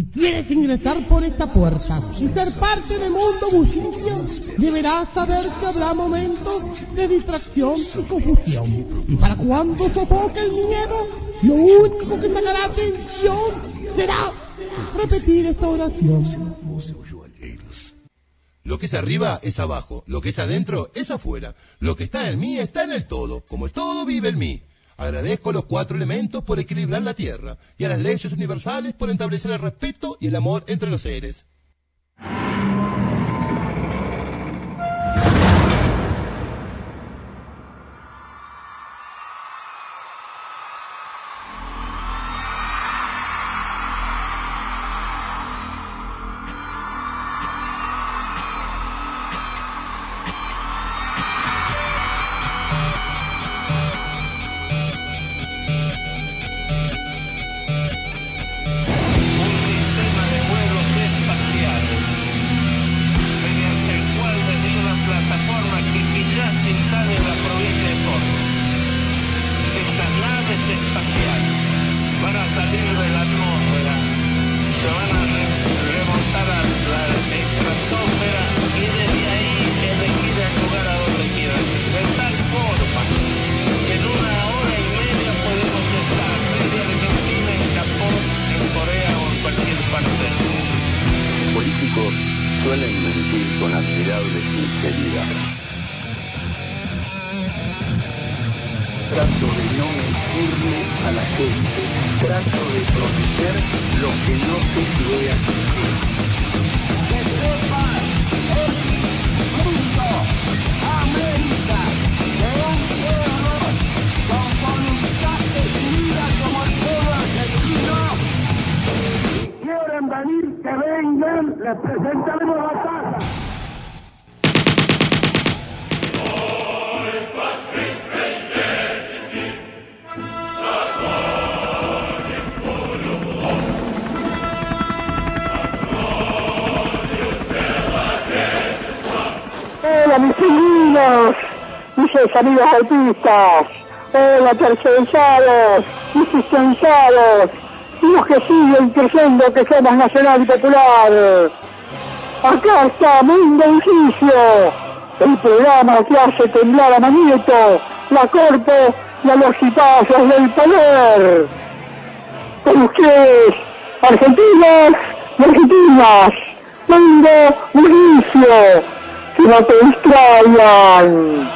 quieres ingresar por esta puerta y ser parte de Mundo Bullicio, deberás saber que habrá momentos de distracción y confusión. Y para cuando sofoque el miedo, lo único que sacará atención será repetir esta oración. Lo que es arriba es abajo, lo que es adentro es afuera, lo que está en mí está en el todo, como el todo vive en mí. Agradezco a los 4 elementos por equilibrar la tierra y a las leyes universales por establecer el respeto y el amor entre los seres. Suelen mentir con admirable sinceridad. Trato de no mentirle a la gente. Trato de prometer lo que no sé si voy a cumplir. ¡Que sepa el mundo, América, de un pueblo con voluntad decidida como el pueblo argentino! Si quieren venir, que vengan, les presentaremos la casa. Hola mis pingüinos, mis amigos autistas, hola tercerizados, dispensados, y los que siguen creyendo que somos nacional y popular. Acá está Mundo Bullicio, el programa que hace temblar a Manieto, la corte y a los cipazos del poder. Con ustedes, argentinos y argentinas, Mundo Bullicio, que no te distraigan.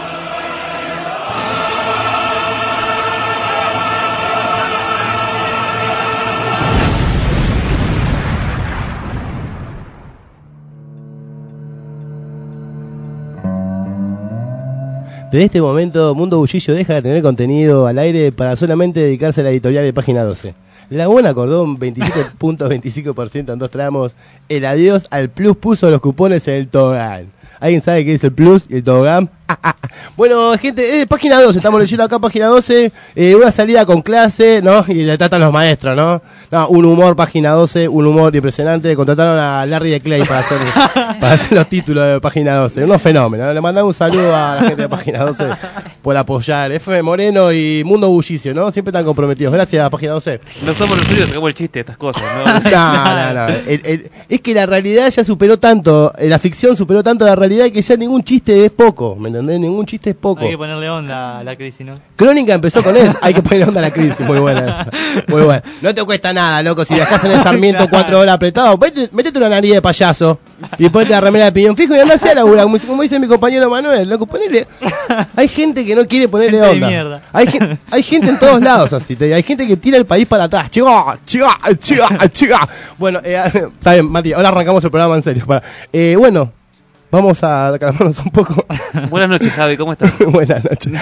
Desde este momento, Mundo Bullicio deja de tener contenido al aire para solamente dedicarse a la editorial de Página 12. Laguna Cordón, 27.25% en 2 tramos. El adiós al Plus puso los cupones en el tobogán. ¿Alguien sabe qué es el Plus y el tobogán? Bueno, gente, Página 12, estamos leyendo acá Página 12, una salida con clase, ¿no? Y le tratan los maestros, ¿no? No, un humor Página 12, un humor impresionante. Contrataron a Larry de Clay para hacer los títulos de Página 12, unos fenómenos, ¿no? Le mandamos un saludo a la gente de Página 12 por apoyar. FM Moreno y Mundo Bullicio, ¿no? Siempre están comprometidos. Gracias, Página 12. No somos los suyos, sacamos el chiste de estas cosas, ¿no? No. Es que la realidad ya superó tanto, la ficción superó tanto la realidad que ya ningún chiste es poco, ¿me entendés? Ningún chiste es poco. Hay que ponerle onda a la crisis, ¿no? Crónica empezó con eso, hay que ponerle onda a la crisis, muy buena esa. Muy buena. No te cuesta nada, loco, si viajás en el Sarmiento 4 horas apretado, métete una nariz de payaso y ponete la remera de piñón fijo y andá hacia la labura, como dice mi compañero Manuel, loco, ponele. Hay gente que no quiere ponerle onda. Hay gente en todos lados así, hay gente que tira el país para atrás. Chiga. Bueno, está bien, Mati, ahora arrancamos el programa en serio. Bueno, vamos a calmarnos un poco. Buenas noches, Javi, ¿cómo estás? Buenas noches.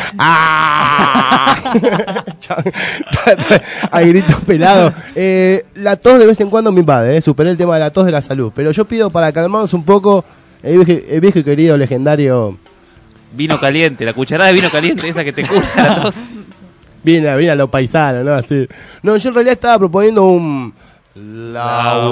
Hay gritos pelados. La tos de vez en cuando me invade, superé el tema de la tos de la salud. Pero yo pido para calmarnos un poco, el viejo y querido legendario... Vino caliente, la cucharada de vino caliente, esa que te cura la tos. Viene a lo paisano, ¿no? Así. No, yo en realidad estaba proponiendo un... La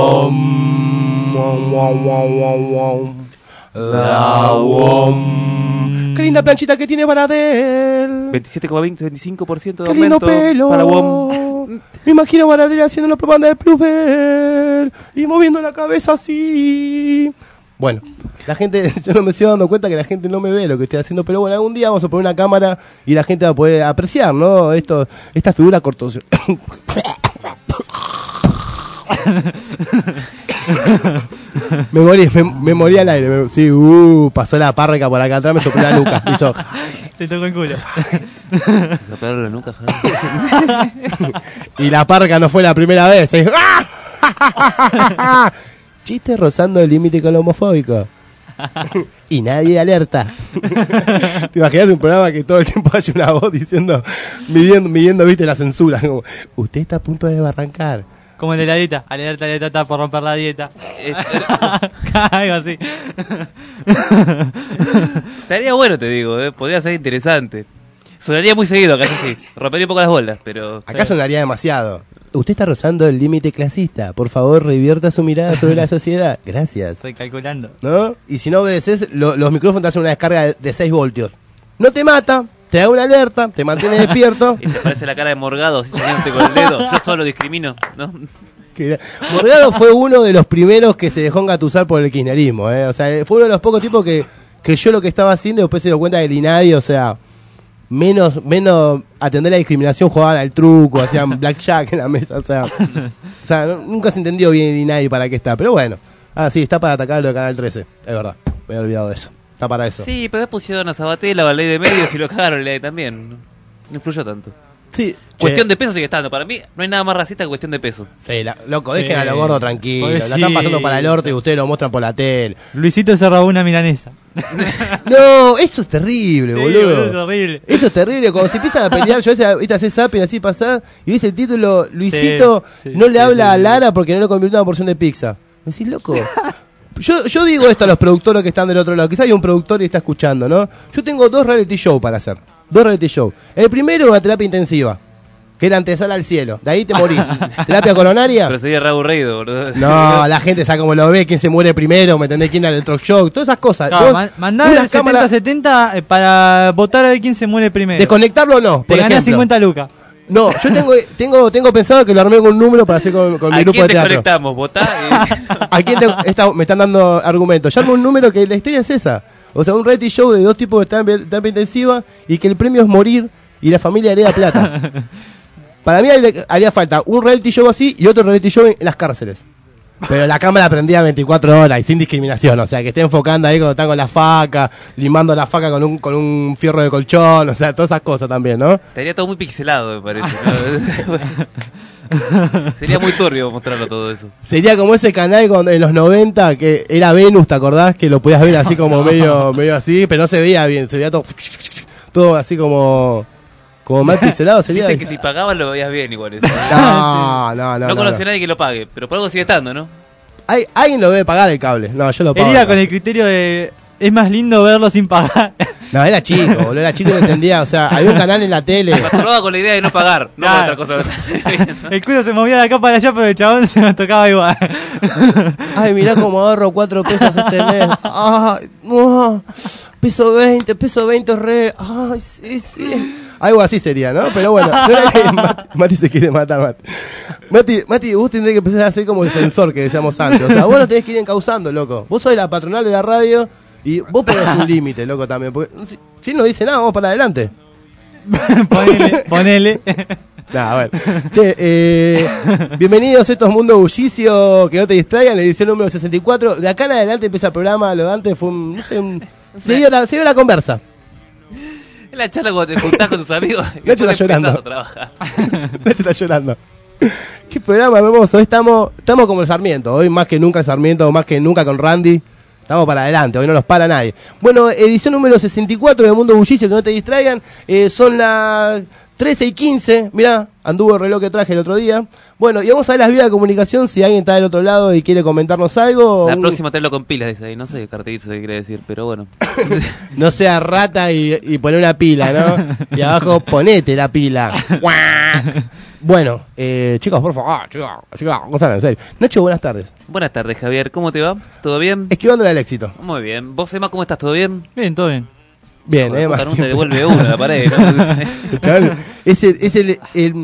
qué linda planchita que tiene para él. 27,25% de qué lindo aumento pelo. para WOM. Me imagino a Baradel haciendo la propaganda de Plusbel y moviendo la cabeza así. Bueno, la gente, yo no me estoy dando cuenta que la gente no me ve lo que estoy haciendo, pero bueno, algún día vamos a poner una cámara y la gente va a poder apreciar, ¿no? Esta figura cortos. me morí al aire. Sí, pasó la parca por acá atrás, me sopló la nuca. Hizo... Te tocó el culo. Soplaron la nuca, joder. Y la parca no fue la primera vez. Chiste rozando el límite con lo homofóbico. Y nadie alerta. ¿Te imaginas un programa que todo el tiempo haya una voz diciendo, midiendo, viste, la censura? Como, usted está a punto de arrancar. Como el de la dieta. Alerta, está por romper la dieta. Algo así. Estaría bueno, te digo, podría ser interesante. Sonaría muy seguido acá, sí. Rompería un poco las bolas, pero... Acá sonaría demasiado. Usted está rozando el límite clasista. Por favor, revierta su mirada sobre la sociedad. Gracias. Estoy calculando. ¿No? Y si no obedeces, los micrófonos te hacen una descarga de 6 voltios. No te mata, te da una alerta, te mantiene despierto. Y te parece la cara de Morgado, así señalándote con el dedo. Yo solo discrimino, ¿no? Morgado fue uno de los primeros que se dejó engatusar por el kirchnerismo, O sea, fue uno de los pocos tipos que creyó lo que estaba haciendo y después se dio cuenta del INADI, o sea... Menos atender la discriminación, jugaban al truco, hacían blackjack en la mesa, o sea, nunca se entendió bien ni nadie para qué está, pero bueno, sí, está para atacar lo de Canal 13, es verdad, me había olvidado de eso, está para eso. Sí, pero después pusieron a Sabatella, a la ley de medios y lo cagaron la ley también, no influyó tanto. Sí. Cuestión de peso sigue estando, para mí no hay nada más racista que cuestión de peso. Sí, loco, dejen a los gordos tranquilos, la Sí. están pasando para el orto y ustedes lo muestran por la tele. Luisito se robó una milanesa. No, eso es terrible, Sí, boludo. es horrible. Eso es terrible, cuando se empiezan a pelear, yo a veces, viste, haces zapping así pasar y ves el título, Luisito Sí, no le habla sí. a Lara porque no le convirtió en una porción de pizza. Decís, loco. Yo digo esto a los productores que están del otro lado, quizás hay un productor y está escuchando, ¿no? Yo tengo 2 reality show para hacer, 2 reality show. El primero es una terapia intensiva, que era antesala al cielo, de ahí te morís. Terapia coronaria. Pero sería re aburrido, boludo. No, la gente sabe cómo lo ve, quién se muere primero, ¿me entendés? ¿Quién era el talk show? Todas esas cosas. Claro, mandar Una el cámara- 70-70 para votar a ver quién se muere primero. Desconectarlo o no, Te por ganás ejemplo. 50 lucas. No, yo tengo pensado que lo armé con un número para hacer con mi ¿A grupo quién de teatro. desconectamos? ¿Votá? ¿A quién me están dando argumentos? Ya armé un número que la historia es esa. O sea, un reality show de 2 tipos que están en terapia intensiva y que el premio es morir y la familia hereda plata. Para mí haría falta un reality show así y otro reality show en las cárceles. Pero la cámara prendía 24 horas y sin discriminación, o sea, que esté enfocando ahí cuando están con la faca, limando la faca con un fierro de colchón, o sea, todas esas cosas también, ¿no? Estaría todo muy pixelado, me parece, ¿no? Sería muy turbio mostrarlo todo eso. Sería como ese canal cuando, en los 90 que era Venus, ¿te acordás? Que lo podías ver así como medio así, pero no se veía bien, se veía todo así como mal pixelado. Sería. Dicen que si pagaban lo veías bien igual eso. No conoce a nadie que lo pague, pero por algo sigue estando, ¿no? Alguien lo debe pagar el cable. No, yo lo pago. Él iba con el criterio de... Es más lindo verlo sin pagar. No, era chico, boludo, era chico y no entendía. O sea, había un canal en la tele. Me masturbaba con la idea de no pagar, no Claro. con otra cosa. El culo se movía de acá para allá, pero el chabón se nos tocaba igual. Ay, mirá cómo ahorro 4 pesos este mes. Ay, no. Peso 20 re. Ay, sí. Algo así sería, ¿no? Pero bueno, no era que Mati se quiere matar, Mati, vos tendrías que empezar a hacer como el sensor que decíamos antes. O sea, vos no tenés que ir encauzando, loco. Vos sos la patronal de la radio y vos ponés un límite, loco, también. Porque si él no dice nada, vamos para adelante. Ponele. Nah, bueno. Che, bienvenidos a estos Mundo Bullicio, que no te distraigan, la edición número 64. De acá en adelante empieza el programa, lo de antes fue se dio la conversa. Es la charla cuando te juntás con tus amigos y Nacho después está empezás llorando. a trabajar. Nacho está llorando. Qué programa hermoso. Hoy estamos como el Sarmiento. Hoy más que nunca el Sarmiento, más que nunca con Randy. Estamos para adelante, hoy no nos para nadie. Bueno, edición número 64 del Mundo Bullicio, que no te distraigan. Son las 13:15. Mirá, anduvo el reloj que traje el otro día. Bueno, y vamos a ver las vías de comunicación. Si alguien está del otro lado y quiere comentarnos algo. La próxima tenlo con pilas, dice ahí. No sé qué cartelito se quiere decir, pero bueno. No sea rata y poner una pila, ¿no? Y abajo ponete la pila. Bueno, chicos, por favor, chicos, vamos a hablar en serio. Nacho, buenas tardes. Buenas tardes, Javier. ¿Cómo te va? ¿Todo bien? Esquivándole al éxito. Muy bien. ¿Vos, Emma, cómo estás? ¿Todo bien? Bien, todo bien. Bien, Joder, puta, más no te devuelve uno a la pared, ¿no? Chaval, es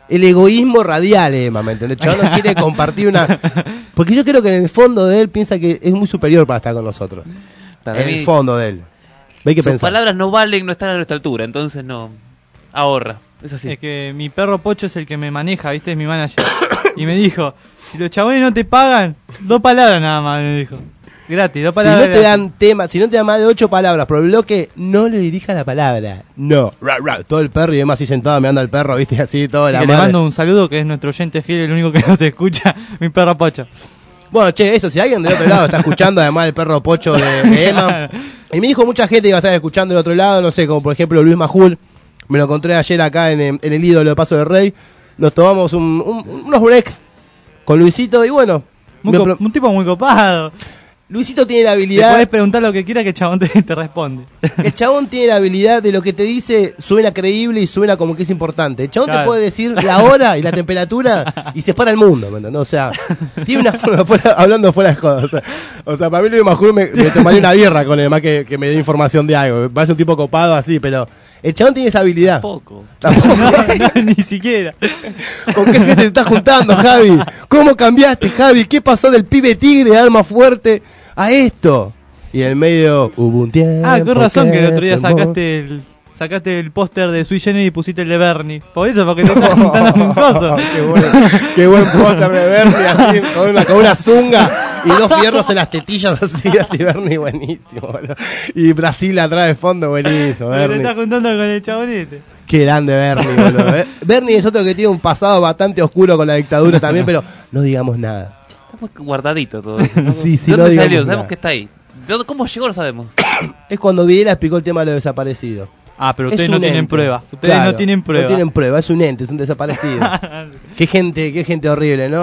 el egoísmo radial, Emma, ¿me entendés? El chabón no quiere compartir una... Porque yo creo que en el fondo de él piensa que es muy superior para estar con nosotros. Para En mí, el fondo de él. Hay que sus pensar. palabras no valen, no están a nuestra altura, entonces no. Ahorra. Es así. Es que mi perro Pocho es el que me maneja, ¿viste? Es mi manager. Y me dijo, si los chabones no te pagan, 2 palabras nada más, me dijo. Gratis, 2 Si palabras. no te gratis. dan tema, si no te dan más de 8 palabras por el bloque, no le dirijas la palabra. No. Todo el perro y demás así sentado mirando al perro, viste, así, todo Así la que le madre. mando un saludo, que es nuestro oyente fiel, el único que nos escucha, mi perro Pocho. Bueno, che, eso, si alguien del otro lado está escuchando, además el perro Pocho de Emma. Y me dijo mucha gente que iba a estar escuchando del otro lado, no sé, como por ejemplo Luis Majul. Me lo encontré ayer acá en el ídolo de Paso del Rey. Nos tomamos unos break con Luisito y bueno. Un tipo muy copado. Luisito tiene la Le habilidad. podés preguntar lo que quiera que el chabón te responde. El chabón tiene la habilidad de lo que te dice suena creíble y suena como que es importante. El chabón te Claro. puede decir la hora y la temperatura y se para el mundo, ¿me entendés? O sea, tiene una forma, hablando fuera de jodas. O sea, para mí Luis Majul me tomaría una birra con él, más que me dé información de algo. Me parece un tipo copado así, pero el chabón tiene esa habilidad. Poco. Tampoco. No, ni siquiera. ¿Con qué gente te estás juntando, Javi? ¿Cómo cambiaste, Javi? ¿Qué pasó del pibe tigre de alma fuerte a esto? Y en el medio hubo un tiempo. Ah, con razón que el otro día temor. sacaste el póster de Sui Generis y pusiste el de Bernie. Por eso, porque te estás juntando con cosas. Qué buen póster de Bernie, así, con una zunga y 2 fierros en las tetillas, así Bernie, buenísimo, boludo. Y Brasil atrás de fondo, buenísimo, Porque te Bernie. estás juntando con el chabonete. Qué grande Bernie, boludo. Bernie es otro que tiene un pasado bastante oscuro con la dictadura también, pero no digamos nada. Está muy guardadito todo eso, ¿no? Sí, sí, ¿De no dónde digamos salió? nada. Sabemos que está ahí. ¿Cómo llegó? Lo sabemos. Es cuando Videla explicó el tema de los desaparecidos. Ah, pero Es ustedes un no tienen ente. prueba. Ustedes Claro, no tienen prueba. No tienen prueba, es un ente, es un desaparecido. Qué gente horrible, ¿no?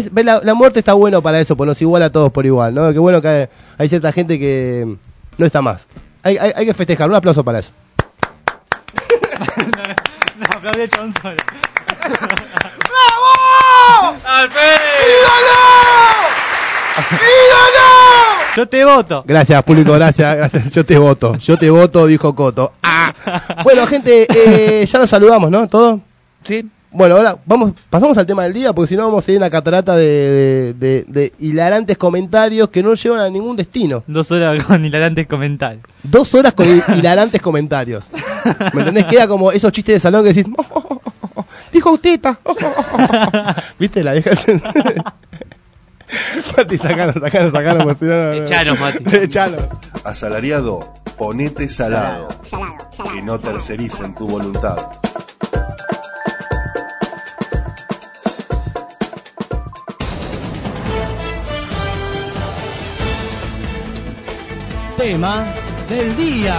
La muerte está bueno para eso, pues nos iguala a todos por igual, ¿no? Qué bueno que hay cierta gente que no está más. Hay que festejar, un aplauso para eso. No, aplaudí al chabón solo. Yo te voto. Gracias, público, gracias. Yo te voto, dijo Coto. Ah. Bueno, gente, ya nos saludamos, ¿no? ¿Todo? Sí. Bueno, ahora pasamos al tema del día, porque si no vamos a ir a una catarata de hilarantes comentarios que no llevan a ningún destino. 2 horas con hilarantes comentarios. 2 horas con hilarantes comentarios. ¿Me entendés? Queda como esos chistes de salón que decís, dijo Autita. ¿Viste la vieja? Mati, sacanos, pues si no, no. Echanos, Mati. Echanos. Asalariado, ponete salado. Y no tercericen tu voluntad. Tema del día.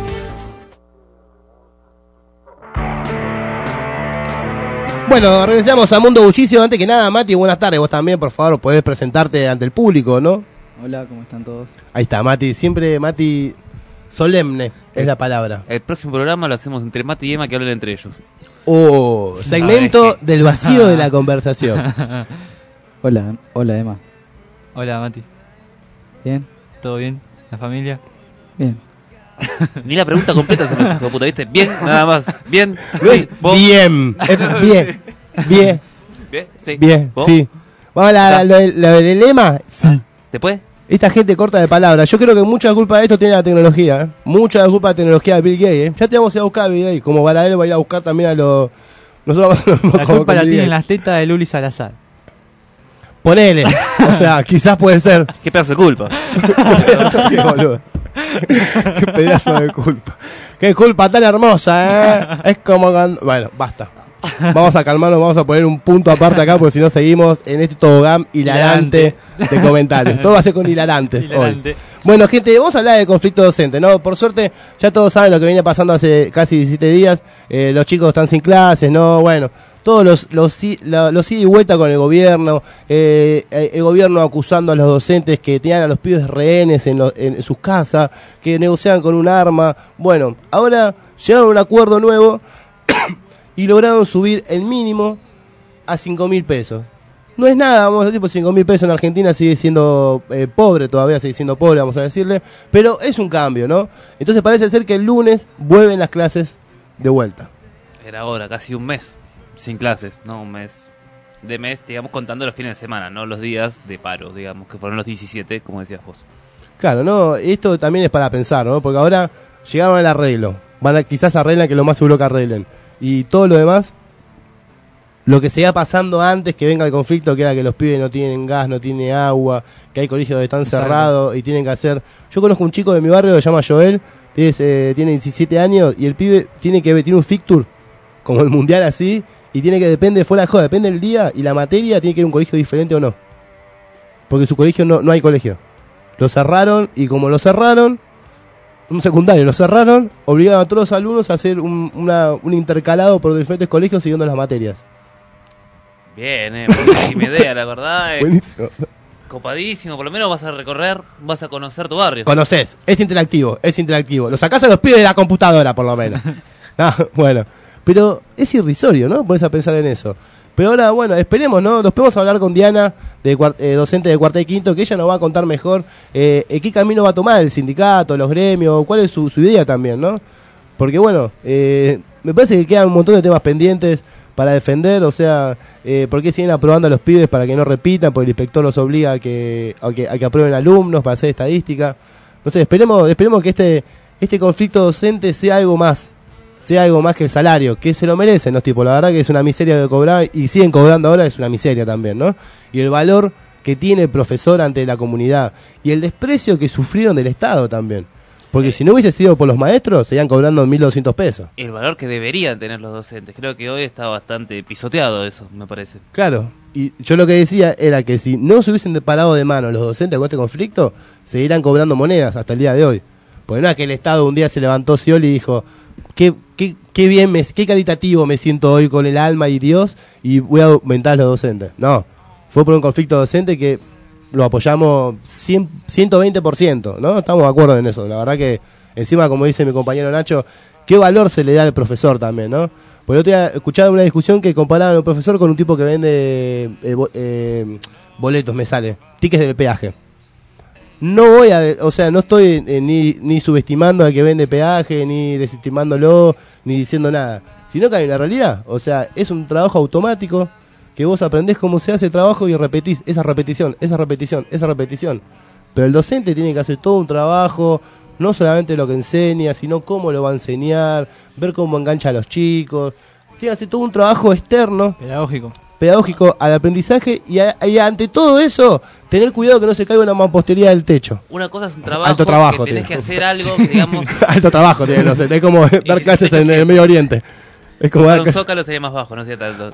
Bueno, regresamos a Mundo Bullicio. Antes que nada, Mati, buenas tardes. Vos también, por favor, podés presentarte ante el público, ¿no? Hola, ¿cómo están todos? Ahí está, Mati. Siempre, Mati, solemne es la palabra. El próximo programa lo hacemos entre Mati y Emma, que hablen entre ellos. Oh, segmento del vacío de la conversación. Hola, Emma. Hola, Mati. ¿Bien? ¿Todo bien? ¿La familia? Bien. Ni la pregunta completa se nos hijo de puta, ¿viste? Bien, nada más. Bien. No Sí, es vos. bien, es bien, bien, Bien, sí. bien, ¿Vos? sí. Vamos a lo del lema. Sí. ¿Después? Esta gente corta de palabras. Yo creo que mucha culpa de esto tiene la tecnología, ¿eh? Mucha culpa de la tecnología de Bill Gates, ¿eh? Ya te vamos a ir a buscar a Bill Gates. Como para él va a ir a buscar también a los... Nosotros vamos a hacer lo mismo La como culpa con la Bill tienen Gates. las tetas de Luli Salazar. Ponele. O sea, quizás puede ser. ¿Qué pedazo de culpa? Qué pedazo de boludo. Qué pedazo de culpa. Qué culpa tan hermosa, ¿eh? Es como cuando... Bueno, basta. Vamos a calmarnos, vamos a poner un punto aparte acá, porque si no seguimos en este tobogán hilarante de comentarios. Todo va a ser con hilarantes Hilarante. hoy. Bueno, gente, vamos a hablar de conflicto docente, ¿no? Por suerte, ya todos saben lo que viene pasando hace casi 17 días. Los chicos están sin clases, ¿no? Bueno, todos los ida y vuelta con el gobierno. El gobierno acusando a los docentes que tenían a los pibes rehenes en sus casas, que negociaban con un arma. Bueno, ahora llegaron a un acuerdo nuevo y lograron subir el mínimo a 5.000 pesos. No es nada, vamos a decir, pues 5.000 pesos en Argentina sigue siendo pobre, todavía sigue siendo pobre, vamos a decirle, pero es un cambio, ¿no? Entonces parece ser que el lunes vuelven las clases de vuelta. Era ahora, casi un mes. sin clases, ¿no? Un mes de mes, digamos, contando los fines de semana, no los días de paro, digamos, que fueron los 17, como decías vos. Claro, no, esto también es para pensar, ¿no? Porque ahora llegaron al arreglo. Quizás arreglan, que lo más seguro que arreglen. Y todo lo demás, lo que se iba pasando antes que venga el conflicto, que era que los pibes no tienen gas, no tienen agua, que hay colegios que están cerrados y tienen que hacer... Yo conozco un chico de mi barrio que se llama Joel, tiene 17 años, y el pibe tiene un fixture, como el mundial así, y tiene que, fuera de joda, depende del día y la materia, tiene que ir a un colegio diferente o no. Porque su colegio no hay colegio. Lo cerraron, y como lo cerraron, un secundario lo cerraron, obligaron a todos los alumnos a hacer un intercalado por diferentes colegios siguiendo las materias. Bien, buenísima idea, la verdad. Buenísimo. Copadísimo, por lo menos vas a recorrer, vas a conocer tu barrio. Conoces, es interactivo. Lo sacás a los pibes de la computadora, por lo menos. No, bueno, pero es irrisorio, ¿no? Pones a pensar en eso. Pero ahora, bueno, esperemos, ¿no? Nos podemos hablar con Diana, docente de cuarta y quinto, que ella nos va a contar mejor qué camino va a tomar el sindicato, los gremios, cuál es su idea también, ¿no? Porque, bueno, me parece que quedan un montón de temas pendientes para defender, o sea, ¿por qué siguen aprobando a los pibes para que no repitan? Porque el inspector los obliga a que aprueben alumnos para hacer estadística. No sé, esperemos que este conflicto docente sea algo más que el salario, que se lo merecen los tipos. La verdad que es una miseria de cobrar, y siguen cobrando ahora, es una miseria también, ¿no? Y el valor que tiene el profesor ante la comunidad, y el desprecio que sufrieron del Estado también. Porque si no hubiese sido por los maestros, seguían cobrando 1.200 pesos. El valor que deberían tener los docentes. Creo que hoy está bastante pisoteado eso, me parece. Claro, y yo lo que decía era que si no se hubiesen parado de mano los docentes con este conflicto, seguirán cobrando monedas hasta el día de hoy. Porque no es que el Estado un día se levantó Scioli y dijo, qué bien, qué caritativo me siento hoy con el alma y Dios, y voy a aumentar a los docentes. No, fue por un conflicto docente que lo apoyamos 120%, ¿no? Estamos de acuerdo en eso. La verdad que, encima, como dice mi compañero Nacho, qué valor se le da al profesor también, ¿no? Porque el otro día escuchaba una discusión que comparaban a un profesor con un tipo que vende boletos, tickets del peaje. No estoy ni subestimando al que vende peaje, ni desestimándolo, ni diciendo nada, sino que hay una realidad. O sea, es un trabajo automático que vos aprendés cómo se hace el trabajo y repetís esa repetición. Pero el docente tiene que hacer todo un trabajo, no solamente lo que enseña, sino cómo lo va a enseñar, ver cómo engancha a los chicos. Tiene que hacer todo un trabajo externo, pedagógico al aprendizaje, y ante todo eso, tener cuidado que no se caiga una mampostería del techo. Una cosa es un trabajo, alto trabajo que tenés que hacer algo que, digamos... Alto trabajo tiene el docente, es como dar clases en el Medio Oriente. Es como un zócalo sería más bajo, no sería tanto.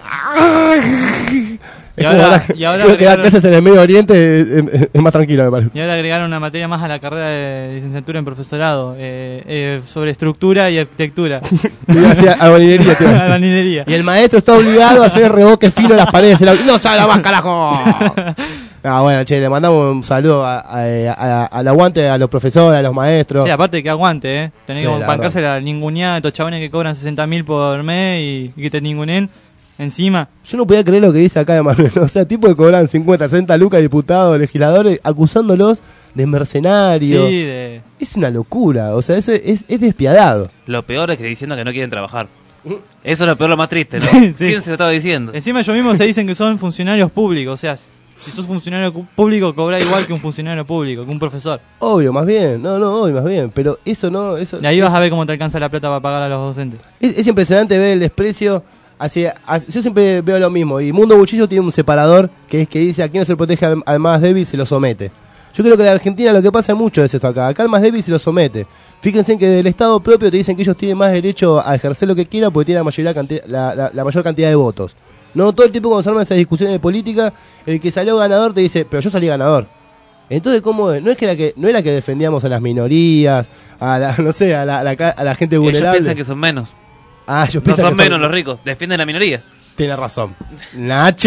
Y ahora que dar clases en el Medio Oriente es más tranquilo, me parece. Y ahora agregaron una materia más a la carrera de licenciatura en profesorado, sobre estructura y arquitectura. Albanilería. Y el maestro está obligado a hacer reboque fino en las paredes. ¡No se habla más, carajo! Bueno, che, le mandamos un saludo al aguante, a los profesores, a los maestros. Sí, aparte que aguante, tenés que bancarse la ninguneada de estos chabones que cobran 60.000 por mes y que te ninguneen encima. Yo no podía creer lo que dice acá de Manuel. O sea, tipos que cobran 50, 60 lucas, diputados, legisladores, acusándolos de mercenarios. Sí, es una locura, o sea, eso es despiadado. Lo peor es que diciendo que no quieren trabajar. Eso es lo peor, lo más triste, ¿no? Sí. ¿Quién se lo estaba diciendo? Encima ellos mismos se dicen que son funcionarios públicos, o sea, si sos funcionario público, cobrá igual que un funcionario público, que un profesor. Obvio, más bien, obvio, más bien, pero eso no... Y ahí vas a ver cómo te alcanza la plata para pagar a los docentes. Es impresionante ver el desprecio yo siempre veo lo mismo, y Mundo Buchillo tiene un separador que dice: aquí no se protege al más débil, se lo somete. Yo creo que en la Argentina lo que pasa mucho es esto acá al más débil se lo somete. Fíjense que del Estado propio te dicen que ellos tienen más derecho a ejercer lo que quieran porque tienen la mayor cantidad de votos. No todo el tiempo cuando se arman esas discusiones de política, el que salió ganador te dice: pero yo salí ganador. Entonces, ¿cómo es? No era que defendíamos a las minorías, a la gente vulnerable. Ellos piensan que son menos. Ellos no son menos los ricos, defienden la minoría. Tiene razón. ¡Nacho!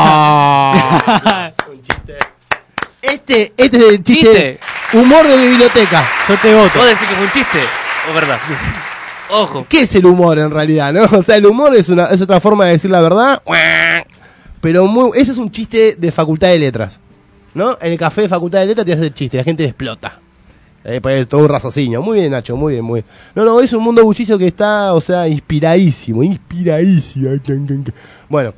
Un chiste. Este es el chiste. Humor de biblioteca. Yo te voto. ¿Vos decís que fue un chiste o verdad? Ojo. ¿Qué es el humor en realidad, no? O sea, el humor es otra forma de decir la verdad. Pero eso es un chiste de Facultad de Letras, ¿no? En el café de Facultad de Letras te haces el chiste, la gente explota. Pues todo un raciocinio. Muy bien, Nacho, muy bien, muy bien. No, es un mundo bullicio que está, o sea, inspiradísimo. Bueno,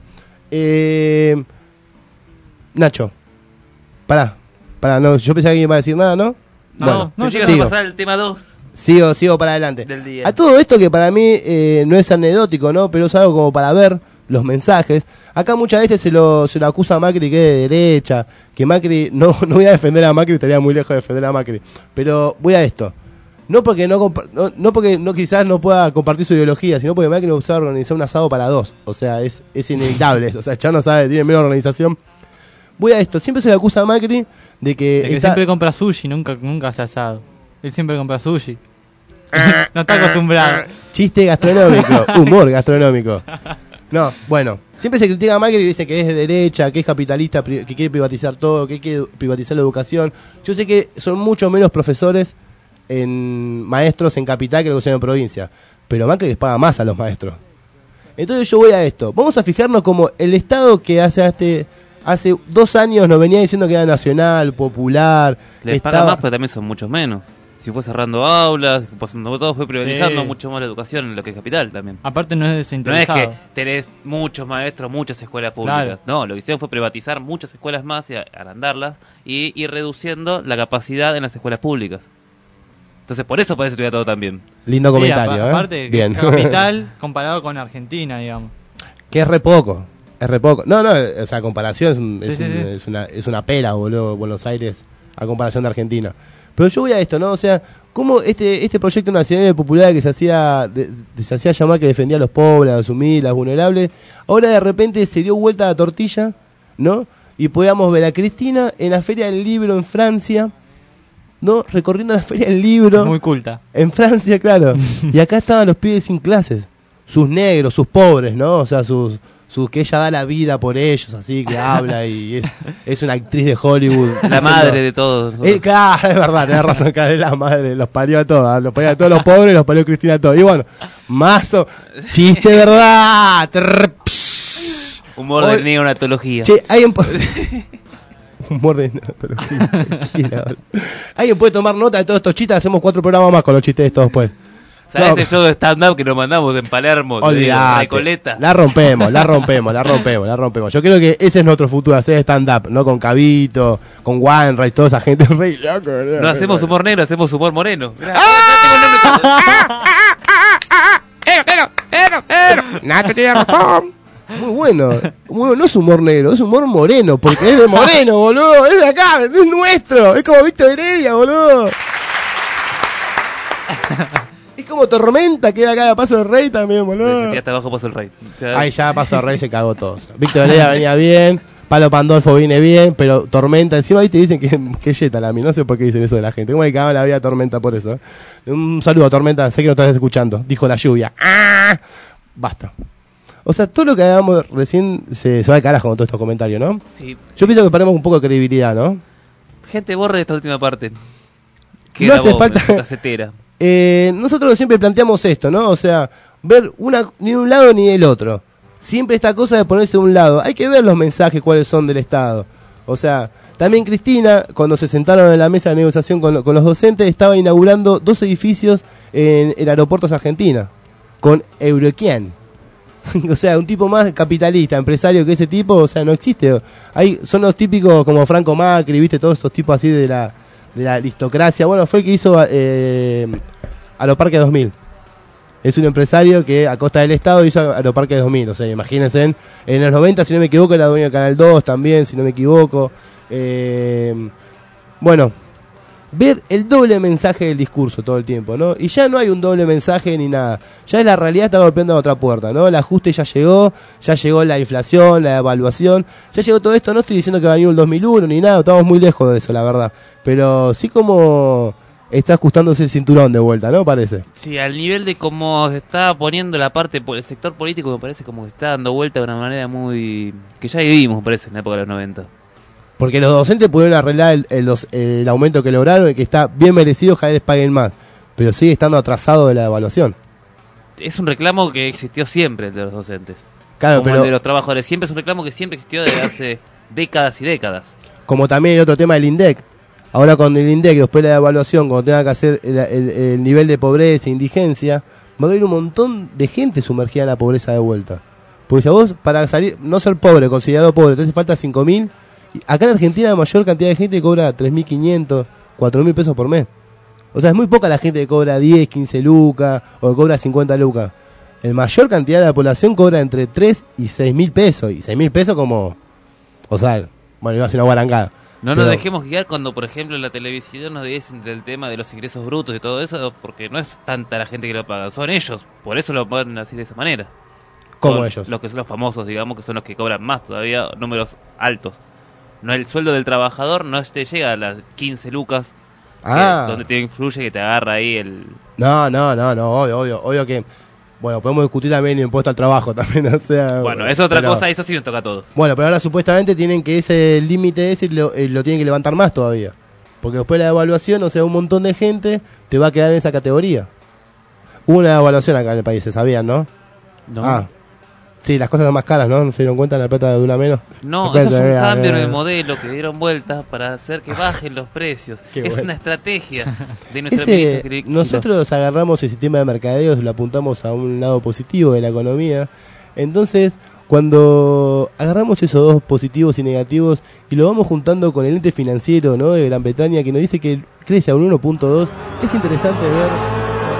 Nacho, pará, no, yo pensaba que iba a decir nada, ¿no? No, bueno, llegas a pasar el tema 2. Sigo para adelante. Del día. A todo esto que para mí no es anecdótico, ¿no? Pero es algo como para ver los mensajes. Acá muchas veces se lo acusa a Macri que es de derecha, que Macri, no voy a defender a Macri, estaría muy lejos de defender a Macri, pero voy a esto. No porque quizás no pueda compartir su ideología, sino porque Macri no sabe organizar un asado para dos. O sea, es inevitable. O sea, ya no sabe, tiene menos organización. Voy a esto. Siempre se le acusa a Macri de que siempre compra sushi, nunca hace asado. Él siempre compra sushi. No está acostumbrado. Chiste gastronómico, humor gastronómico. No, bueno. Siempre se critica a Macri y dice que es de derecha, que es capitalista, que quiere privatizar todo, que quiere privatizar la educación. Yo sé que son mucho menos profesores maestros en capital que lo que son en provincia, pero Macri les paga más a los maestros. Entonces yo voy a esto. Vamos a fijarnos como el Estado que hace 2 años nos venía diciendo que era nacional, popular. Les paga más, pero también son muchos menos. Si fue cerrando aulas, fue privatizando mucho más la educación en lo que es capital también. Aparte no es desinteresado. No es que tenés muchos maestros, muchas escuelas públicas. Claro. No, lo que hicieron fue privatizar muchas escuelas más y agrandarlas y ir reduciendo la capacidad en las escuelas públicas. Entonces por eso parece que estudia todo tan bien. Lindo comentario, aparte, bien. Capital comparado con Argentina, digamos. Que es re poco. No, o sea, comparación es una pela, boludo, Buenos Aires a comparación de Argentina. Pero yo voy a esto, ¿no? O sea, cómo este proyecto nacional y popular que se hacía llamar que defendía a los pobres, a los humildes, a los vulnerables, ahora de repente se dio vuelta a la tortilla, ¿no? Y podíamos ver a Cristina en la Feria del Libro en Francia, ¿no? Recorriendo la Feria del Libro. Muy culta. En Francia, claro. Y acá estaban los pibes sin clases. Sus negros, sus pobres, ¿no? O sea, que ella da la vida por ellos, así que habla y es una actriz de Hollywood. La madre de todos. Claro, es verdad, tenés razón, claro, es la madre, los parió a todos, los pobres, los parió Cristina a todos. Y bueno, mazo, chiste, ¿verdad? Humor de neonatología. Che, humor de neonatología. Alguien puede tomar nota de todos estos chistes, hacemos 4 programas más con los chistes estos después. ¿Sabes ese show de stand-up que nos mandamos en Palermo? Olvidate, Recoleta. La rompemos. Yo creo que ese es nuestro futuro, hacer stand-up, ¿no? Con Cabito, con Wainwright, toda esa gente re loco. No hacemos humor negro, hacemos humor moreno. Nacho tiene razón. Muy bueno. No es humor negro, es humor moreno, porque es de Moreno, boludo. Es de acá, es nuestro. Es como Víctor Heredia, boludo. Es como Tormenta, queda acá a Paso del Rey también, boludo. Ya está abajo Paso del Rey. Ya Paso del Rey se cagó todo. Víctor Heredia venía bien, Palo Pandolfo viene bien, pero Tormenta, encima ahí te dicen que yeta la mí. No sé por qué dicen eso de la gente. ¿Cómo le cagaban la vida a Tormenta por eso? Un saludo a Tormenta, sé que no estás escuchando. Dijo la lluvia. ¡Ah! Basta. O sea, todo lo que hagamos recién se va al carajo con todos estos comentarios, ¿no? Sí. Yo pienso que perdemos un poco de credibilidad, ¿no? Gente, borre esta última parte. No hace falta. Casetera. Nosotros siempre planteamos esto, ¿no? O sea, ver ni de un lado ni del otro. Siempre esta cosa de ponerse de un lado. Hay que ver los mensajes cuáles son del Estado. O sea, también Cristina, cuando se sentaron en la mesa de negociación con los docentes, estaba inaugurando 2 edificios en aeropuertos Argentina, con Euroquian. O sea, un tipo más capitalista, empresario que ese tipo, o sea, no existe. Son los típicos como Franco Macri, ¿viste? Todos estos tipos así de la aristocracia. Bueno, fue el que hizo Aeroparque 2000. Es un empresario que a costa del Estado hizo Aeroparque 2000. O sea, imagínense, en los 90, si no me equivoco, era dueño del Canal 2 también, si no me equivoco. Bueno, ver el doble mensaje del discurso todo el tiempo, ¿no? Y ya no hay un doble mensaje ni nada. Ya la realidad está golpeando a otra puerta, ¿no? El ajuste ya llegó la inflación, la devaluación, ya llegó todo esto. No estoy diciendo que va a venir el 2001 ni nada, estamos muy lejos de eso, la verdad. Pero sí como está ajustándose el cinturón de vuelta, ¿no? Parece. Sí, al nivel de cómo se está poniendo la parte, el sector político, me parece como que está dando vuelta de una manera muy... que ya vivimos, me parece, en la época de los 90. Porque los docentes pudieron arreglar el aumento que lograron y que está bien merecido, ojalá les paguen más. Pero sigue estando atrasado de la evaluación. Es un reclamo que existió siempre de los docentes. Claro, como pero el de los trabajadores. Siempre es un reclamo que siempre existió desde hace décadas y décadas. Como también el otro tema del INDEC. Ahora con el INDEC, después de la evaluación, cuando tenga que hacer el nivel de pobreza e indigencia, va a haber un montón de gente sumergida en la pobreza de vuelta. Porque si a vos, para salir, no ser pobre, considerado pobre, te hace falta 5.000. Acá en Argentina la mayor cantidad de gente cobra 3.500, 4.000 pesos por mes. O sea, es muy poca la gente que cobra 10, 15 lucas o que cobra 50 lucas. La mayor cantidad de la población cobra entre 3 y 6.000 pesos. Y 6.000 pesos como... O sea, bueno, iba a ser una guarangada. No nos dejemos guiar cuando, por ejemplo, en la televisión nos dicen del tema de los ingresos brutos y todo eso, porque no es tanta la gente que lo paga, son ellos. Por eso lo ponen así de esa manera. ¿Cómo Son ellos? Los que son los famosos, digamos, que son los que cobran más todavía, números altos. No, el sueldo del trabajador no te llega a las 15 lucas, donde te influye que te agarra ahí el... No, obvio que... Bueno, podemos discutir también el impuesto al trabajo también, o sea... Bueno, es otra cosa, eso sí nos toca a todos. Bueno, pero ahora supuestamente tienen que ese límite ese lo tienen que levantar más todavía. Porque después de la evaluación, o sea, un montón de gente te va a quedar en esa categoría. Hubo una evaluación acá en el país, se sabían, ¿no? No. Sí, las cosas son más caras, ¿no? ¿No se dieron cuenta? La plata dura menos. No, eso es un cambio en el modelo que dieron vueltas para hacer que bajen los precios. Es una estrategia de nuestra ministra. Nosotros agarramos el sistema de mercadeos, lo apuntamos a un lado positivo de la economía. Entonces, cuando agarramos esos dos positivos y negativos y lo vamos juntando con el ente financiero, ¿no?, de Gran Bretaña, que nos dice que crece a un 1.2, es interesante ver...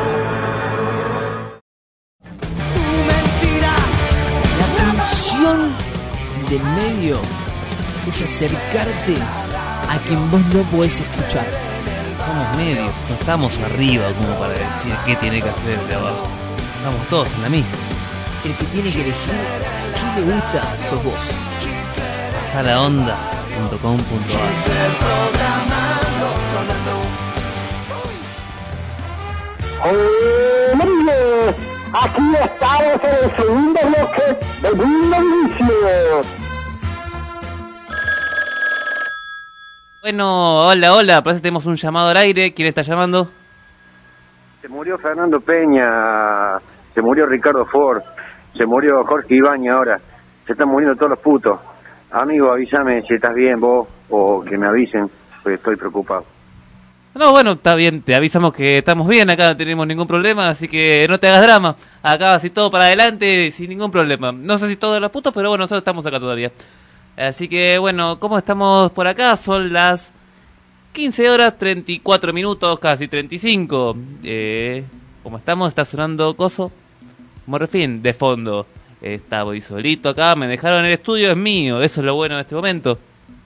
Del medio es acercarte a quien vos no podés escuchar. Somos medios, no estamos arriba como para decir qué tiene que hacer el de abajo. Estamos todos en la misma. El que tiene que elegir qué le gusta sos vos. Pasalaonda.com.ar. ¡Hombre! Aquí estamos en el segundo bloque de Mundo Vicio. Bueno, hola, parece que tenemos un llamado al aire. ¿Quién está llamando? Se murió Fernando Peña, se murió Ricardo Ford, se murió Jorge Ibáñez ahora. Se están muriendo todos los putos. Amigo, avísame si estás bien vos, o que me avisen, porque estoy preocupado. No, bueno, está bien, te avisamos que estamos bien, acá no tenemos ningún problema, así que no te hagas drama. Acá así todo para adelante, sin ningún problema. No sé si todos los putos, pero bueno, nosotros estamos acá todavía. Así que bueno, ¿cómo estamos por acá? Son las 15 horas 34 minutos, casi 35. Como estamos, está sonando coso Morfín de fondo. Estaba solito acá, me dejaron el estudio, es mío, eso es lo bueno en este momento.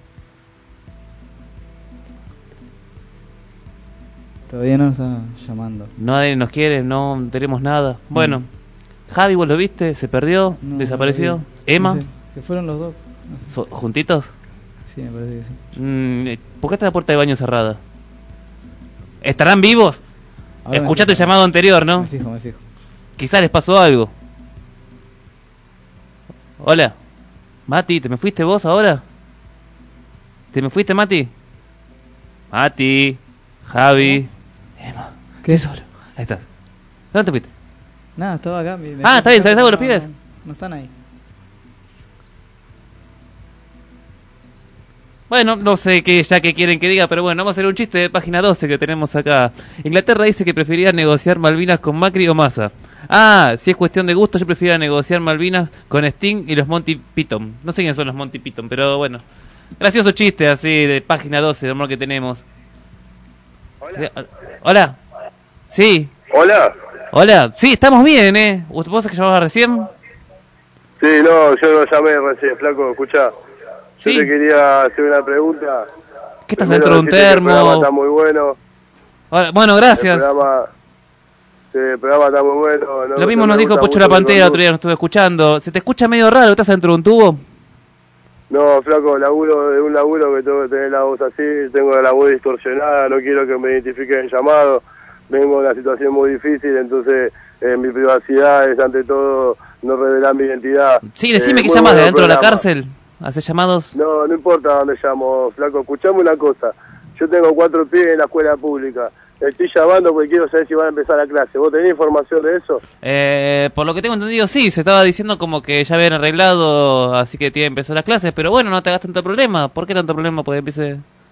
Todavía no está llamando. Nadie nos quiere, no tenemos nada. Bueno, Javi, ¿vos lo viste? ¿Se perdió? No, ¿Desapareció? no ¿Emma? No sé, se fueron los dos. ¿Juntitos? Sí, me parece que sí. ¿Por qué está la puerta de baño cerrada? ¿Estarán vivos? Ahora Escuchaste el llamado anterior, ¿no? Me fijo. Quizás les pasó algo. Hola. Mati, ¿te me fuiste vos ahora? ¿Te me fuiste, Mati? Mati. Javi. Emma. ¿Qué? Estoy solo. Ahí estás. ¿Dónde te fuiste? Nada, estaba acá. Está bien, ¿sabes algo los pibes? No están ahí. Bueno, no sé qué ya que quieren que diga, pero bueno, vamos a hacer un chiste de página 12 que tenemos acá. Inglaterra dice que prefería negociar Malvinas con Macri o Massa. Si es cuestión de gusto, yo prefiero negociar Malvinas con Sting y los Monty Python. No sé quiénes son los Monty Python, pero bueno. Gracioso chiste así de página 12, de amor que tenemos. Hola. Sí. Hola. Sí, estamos bien, ¿Vos que llamabas recién? Sí, no, yo lo llamé recién, flaco, escuchá. Yo te quería hacer una pregunta. ¿Qué estás dentro de un termo? El programa está muy bueno. Bueno, gracias. El programa está muy bueno. No, lo mismo nos dijo Pocho La Pantera, otro día nos estuve escuchando. ¿Se te escucha medio raro? ¿Estás dentro de un tubo? No, flaco, laburo de un laburo que tengo que tener la voz así, tengo la voz distorsionada, no quiero que me identifiquen el llamado. Vengo de una situación muy difícil, entonces mi privacidad es ante todo no revelar mi identidad. Sí, decime que llamas de dentro de la cárcel. ¿Haces llamados? No importa dónde llamo, flaco. Escuchame una cosa. Yo tengo 4 pibes en la escuela pública. Estoy llamando porque quiero saber si van a empezar la clase. ¿Vos tenés información de eso? Por lo que tengo entendido, sí. Se estaba diciendo como que ya habían arreglado, así que tiene que empezar las clases. Pero bueno, no te hagas tanto problema. ¿Por qué tanto problema? Porque empiece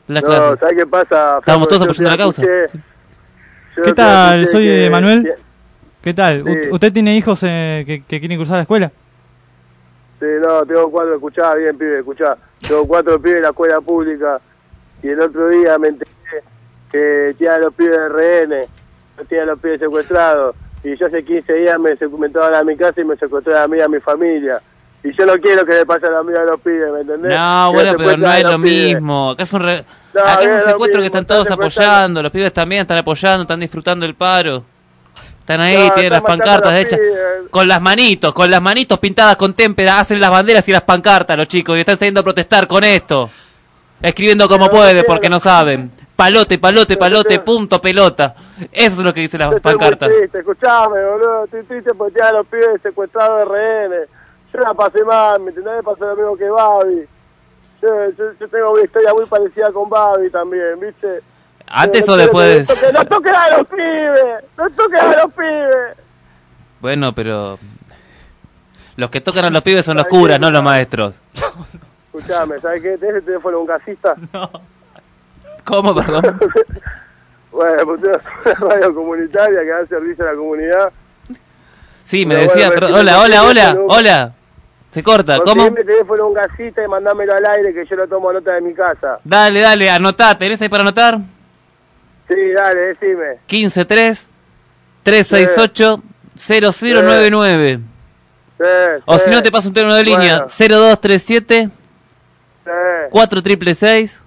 las No, clases. ¿sabes qué pasa? Estábamos todos Yo apoyando la causa. escuché- yo ¿Qué te tal? escuché Soy que- Manuel. ¿Qué tal? Sí. ¿Usted tiene hijos que quieren cursar la escuela? Sí, no, tengo 4, escuchá bien, pibe, escuchá. Tengo 4 pibes en la escuela pública y el otro día me enteré que tienen los pibes de RN, no tienen los pibes secuestrados. Y yo hace 15 días me entraban a mi casa y me secuestraron a mí y a mi familia. Y yo no quiero que le pase a la mía a los pibes, ¿me entendés? No, Que bueno, pero secuestren no a es los lo pibes. mismo. Acá es un, No, acá es es un lo secuestro que mismo, están todos están secuestrando. apoyando. Los pibes también están apoyando, están disfrutando el paro. Están ahí, No, tienen las están matando pancartas a los hechas pibes. con las manitos pintadas con témpera, hacen las banderas y las pancartas los chicos y están saliendo a protestar con esto. Escribiendo como puede porque no saben. Palote, palote, palote, punto, pelota. Eso es lo que dicen las Yo estoy muy pancartas. triste, escuchame, boludo, estoy triste porque tienen a los pibes secuestrados de RN. Yo la pasé mal, ¿me entendés? Me pasó lo mismo que Babi. Yo tengo una historia muy parecida con Babi también, ¿viste? Antes No o después. No toquen a los pibes, no toquen a los pibes. Bueno, pero los que tocan a los pibes son los curas, no los maestros. Escuchame, ¿sabes qué? ¿Tenés el teléfono de un gasista? No. ¿Cómo, perdón? Bueno, pues tengo una radio comunitaria que da servicio a la comunidad. Sí, me Pero decía, bueno, pero, me hola, decía hola, que hola, no. hola. Se corta, ¿cómo? Conseguime el teléfono de un gasista y mandámelo al aire que yo lo tomo nota de mi casa. Dale, dale, anotá, ¿tenés ahí para anotar? Sí, dale, decime. 153-368-0099. O si no, te paso un teléfono de línea, 0237 4666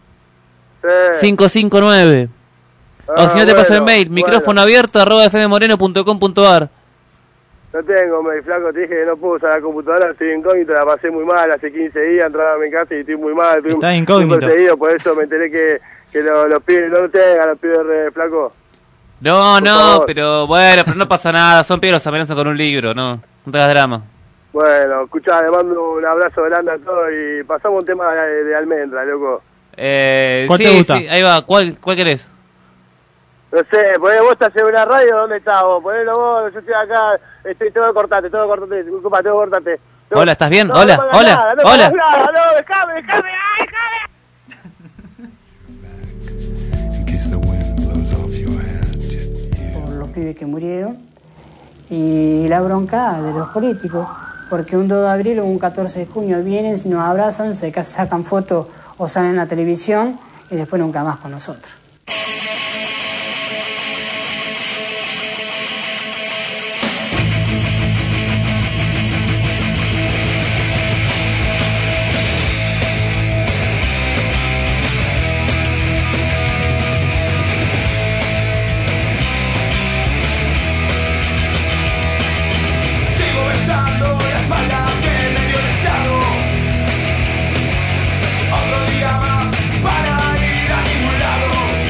559. O si no, te paso el mail, micrófono abierto @fmmoreno.com.ar. No tengo mail, flaco, te dije que no puedo usar la computadora, estoy incógnito, la pasé muy mal, hace 15 días entraba a mi casa y estoy muy mal, estoy Está muy incógnito. perseguido, por eso me enteré que los pibes, no tengan los pibes, flaco. No, Por no, favor. pero bueno, pero no pasa nada, son pibes los amenazan con un libro, no te hagas drama. Bueno, escuchá, le mando un abrazo grande a todos y pasamos un tema de almendra, loco. ¿Cuál sí, te gusta? sí, ahí va, ¿cuál querés? No sé, poné vos estás en una radio, ¿dónde estás vos? Ponelo vos, yo estoy acá, tengo que cortarte, disculpa, tengo que cortarte. Hola, ¿estás bien? No, Hola, no me hagas hola, nada, no me hola. hagas nada, no, déjame, ay, por los pibes que murieron y la bronca de los políticos, porque un 2 de abril o un 14 de junio vienen, nos abrazan, se sacan fotos o salen en la televisión y después nunca más con nosotros. Sigo besando la espalda que me dio el Estado. Otro día más para ir a ningún lado.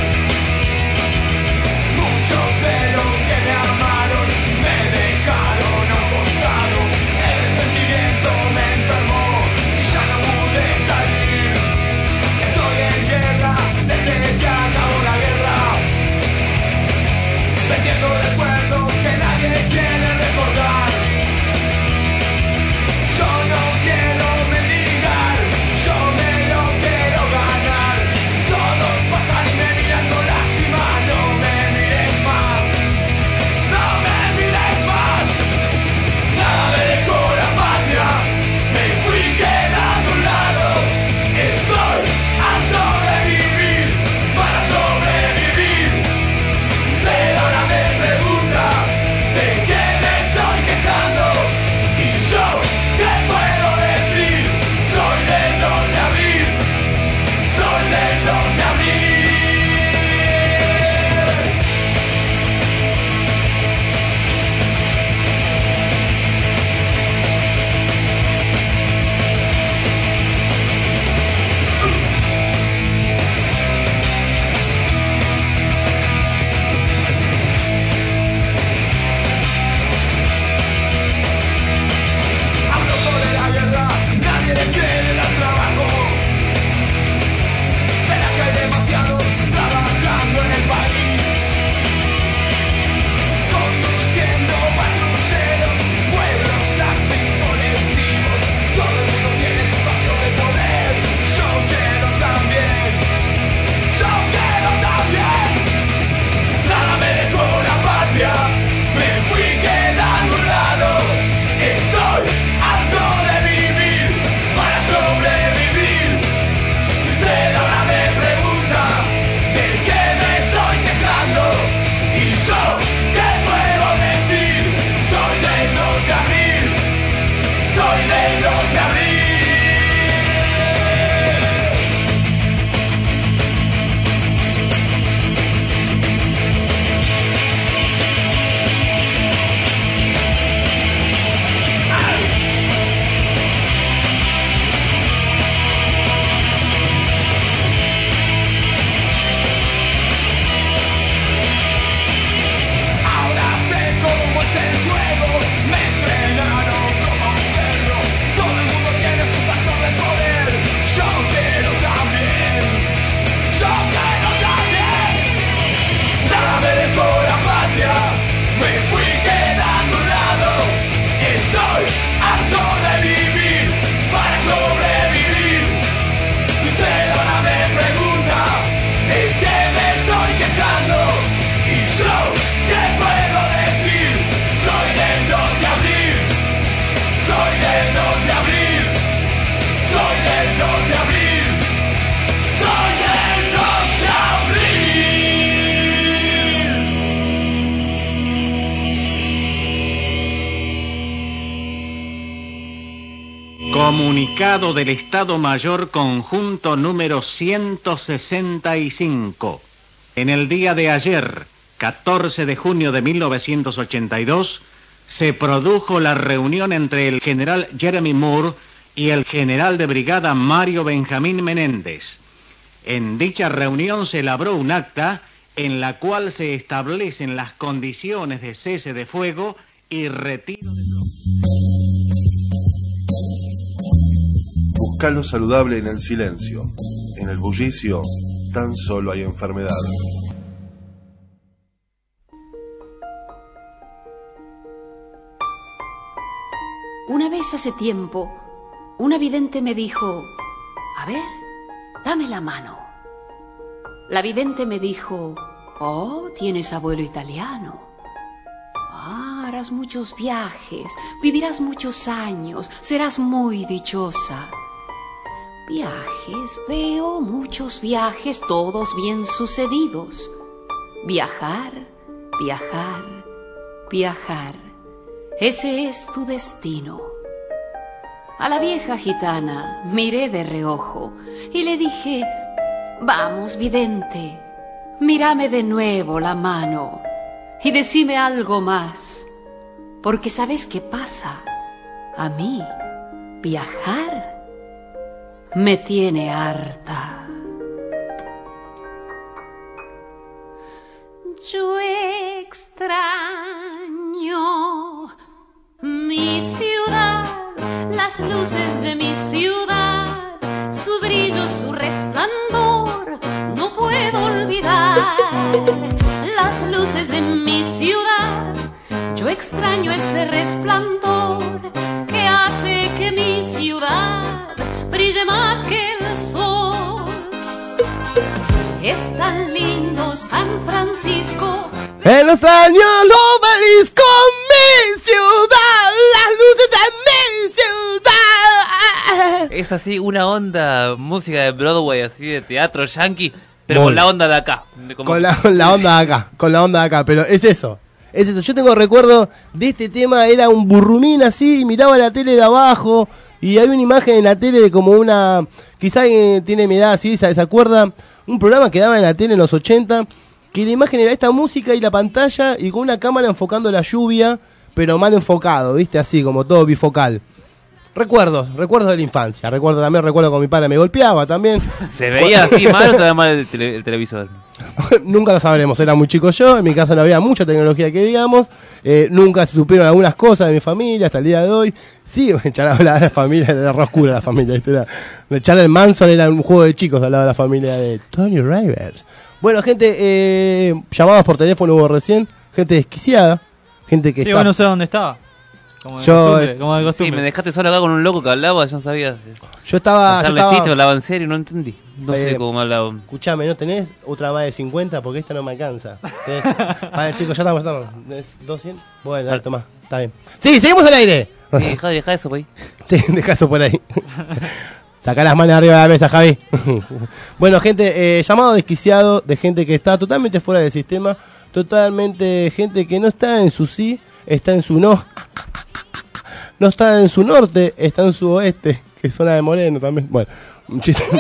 Comunicado del Estado Mayor Conjunto número 165. En el día de ayer, 14 de junio de 1982, se produjo la reunión entre el general Jeremy Moore y el general de brigada Mario Benjamín Menéndez. En dicha reunión se elaboró un acta en la cual se establecen las condiciones de cese de fuego y retiro de tropas. Busca lo saludable en el silencio. En el bullicio tan solo hay enfermedad. Una vez hace tiempo, una vidente me dijo: a ver, dame la mano. La vidente me dijo: oh, tienes abuelo italiano. Ah, harás muchos viajes, vivirás muchos años, serás muy dichosa. Viajes, veo muchos viajes, todos bien sucedidos. Viajar, viajar, viajar. Ese es tu destino. A la vieja gitana miré de reojo y le dije: vamos, vidente, mírame de nuevo la mano y decime algo más, porque ¿sabes qué pasa? A mí, viajar me tiene harta. Yo extraño mi ciudad, las luces de mi ciudad, su brillo, su resplandor, no puedo olvidar las luces de mi ciudad. Yo extraño ese resplandor que hace que mi ciudad brille más que el sol. Es tan lindo San Francisco. En los años Obelisco, mi ciudad, las luces de mi ciudad. Es así una onda, música de Broadway, así de teatro yankee, pero Muy. con la onda de acá. Con la onda de acá, con la onda de acá, pero es eso. Es eso. Yo tengo recuerdo de este tema, era un burrumín así, miraba la tele de abajo y hay una imagen en la tele de como una, quizá tiene mi edad así, ¿se acuerda? Un programa que daba en la tele en los 80, que la imagen era esta música y la pantalla y con una cámara enfocando la lluvia, pero mal enfocado, ¿viste? Así como todo bifocal. Recuerdos de la infancia. Recuerdo con mi padre me golpeaba también. ¿Se veía así mal o estaba mal el televisor? Nunca lo sabremos, era muy chico yo, en mi casa no había mucha tecnología que digamos, nunca se supieron algunas cosas de mi familia hasta el día de hoy. Sí, echar a hablar de la familia, era re oscura la familia, ¿viste? Charles Manson era un juego de chicos, hablaba de la familia de Tony Rivers. Bueno, gente, llamadas por teléfono hubo recién, gente desquiciada, gente que sí, está... bueno, no sé dónde estaba. Como de costumbre. Sí, me dejaste solo acá con un loco que hablaba, yo no sabía. Yo estaba... Hacerle chiste, hablaba en serio, no entendí. No sé cómo me hablaba. Escuchame, ¿no tenés otra más de 50? Porque esta no me alcanza. Vale, chicos, ya estamos. ¿Tenés 200? Bueno, dale, tomá, está bien. ¡Sí, seguimos al aire! Sí, deja eso por ahí. Sí, deja eso por ahí. Sacá las manos arriba de la mesa, Javi. Bueno, gente, llamado desquiciado de gente que está totalmente fuera del sistema, totalmente gente que no está en su sí, está en su no. No está en su norte, está en su oeste, que es zona de Moreno también. Bueno, muchísimo.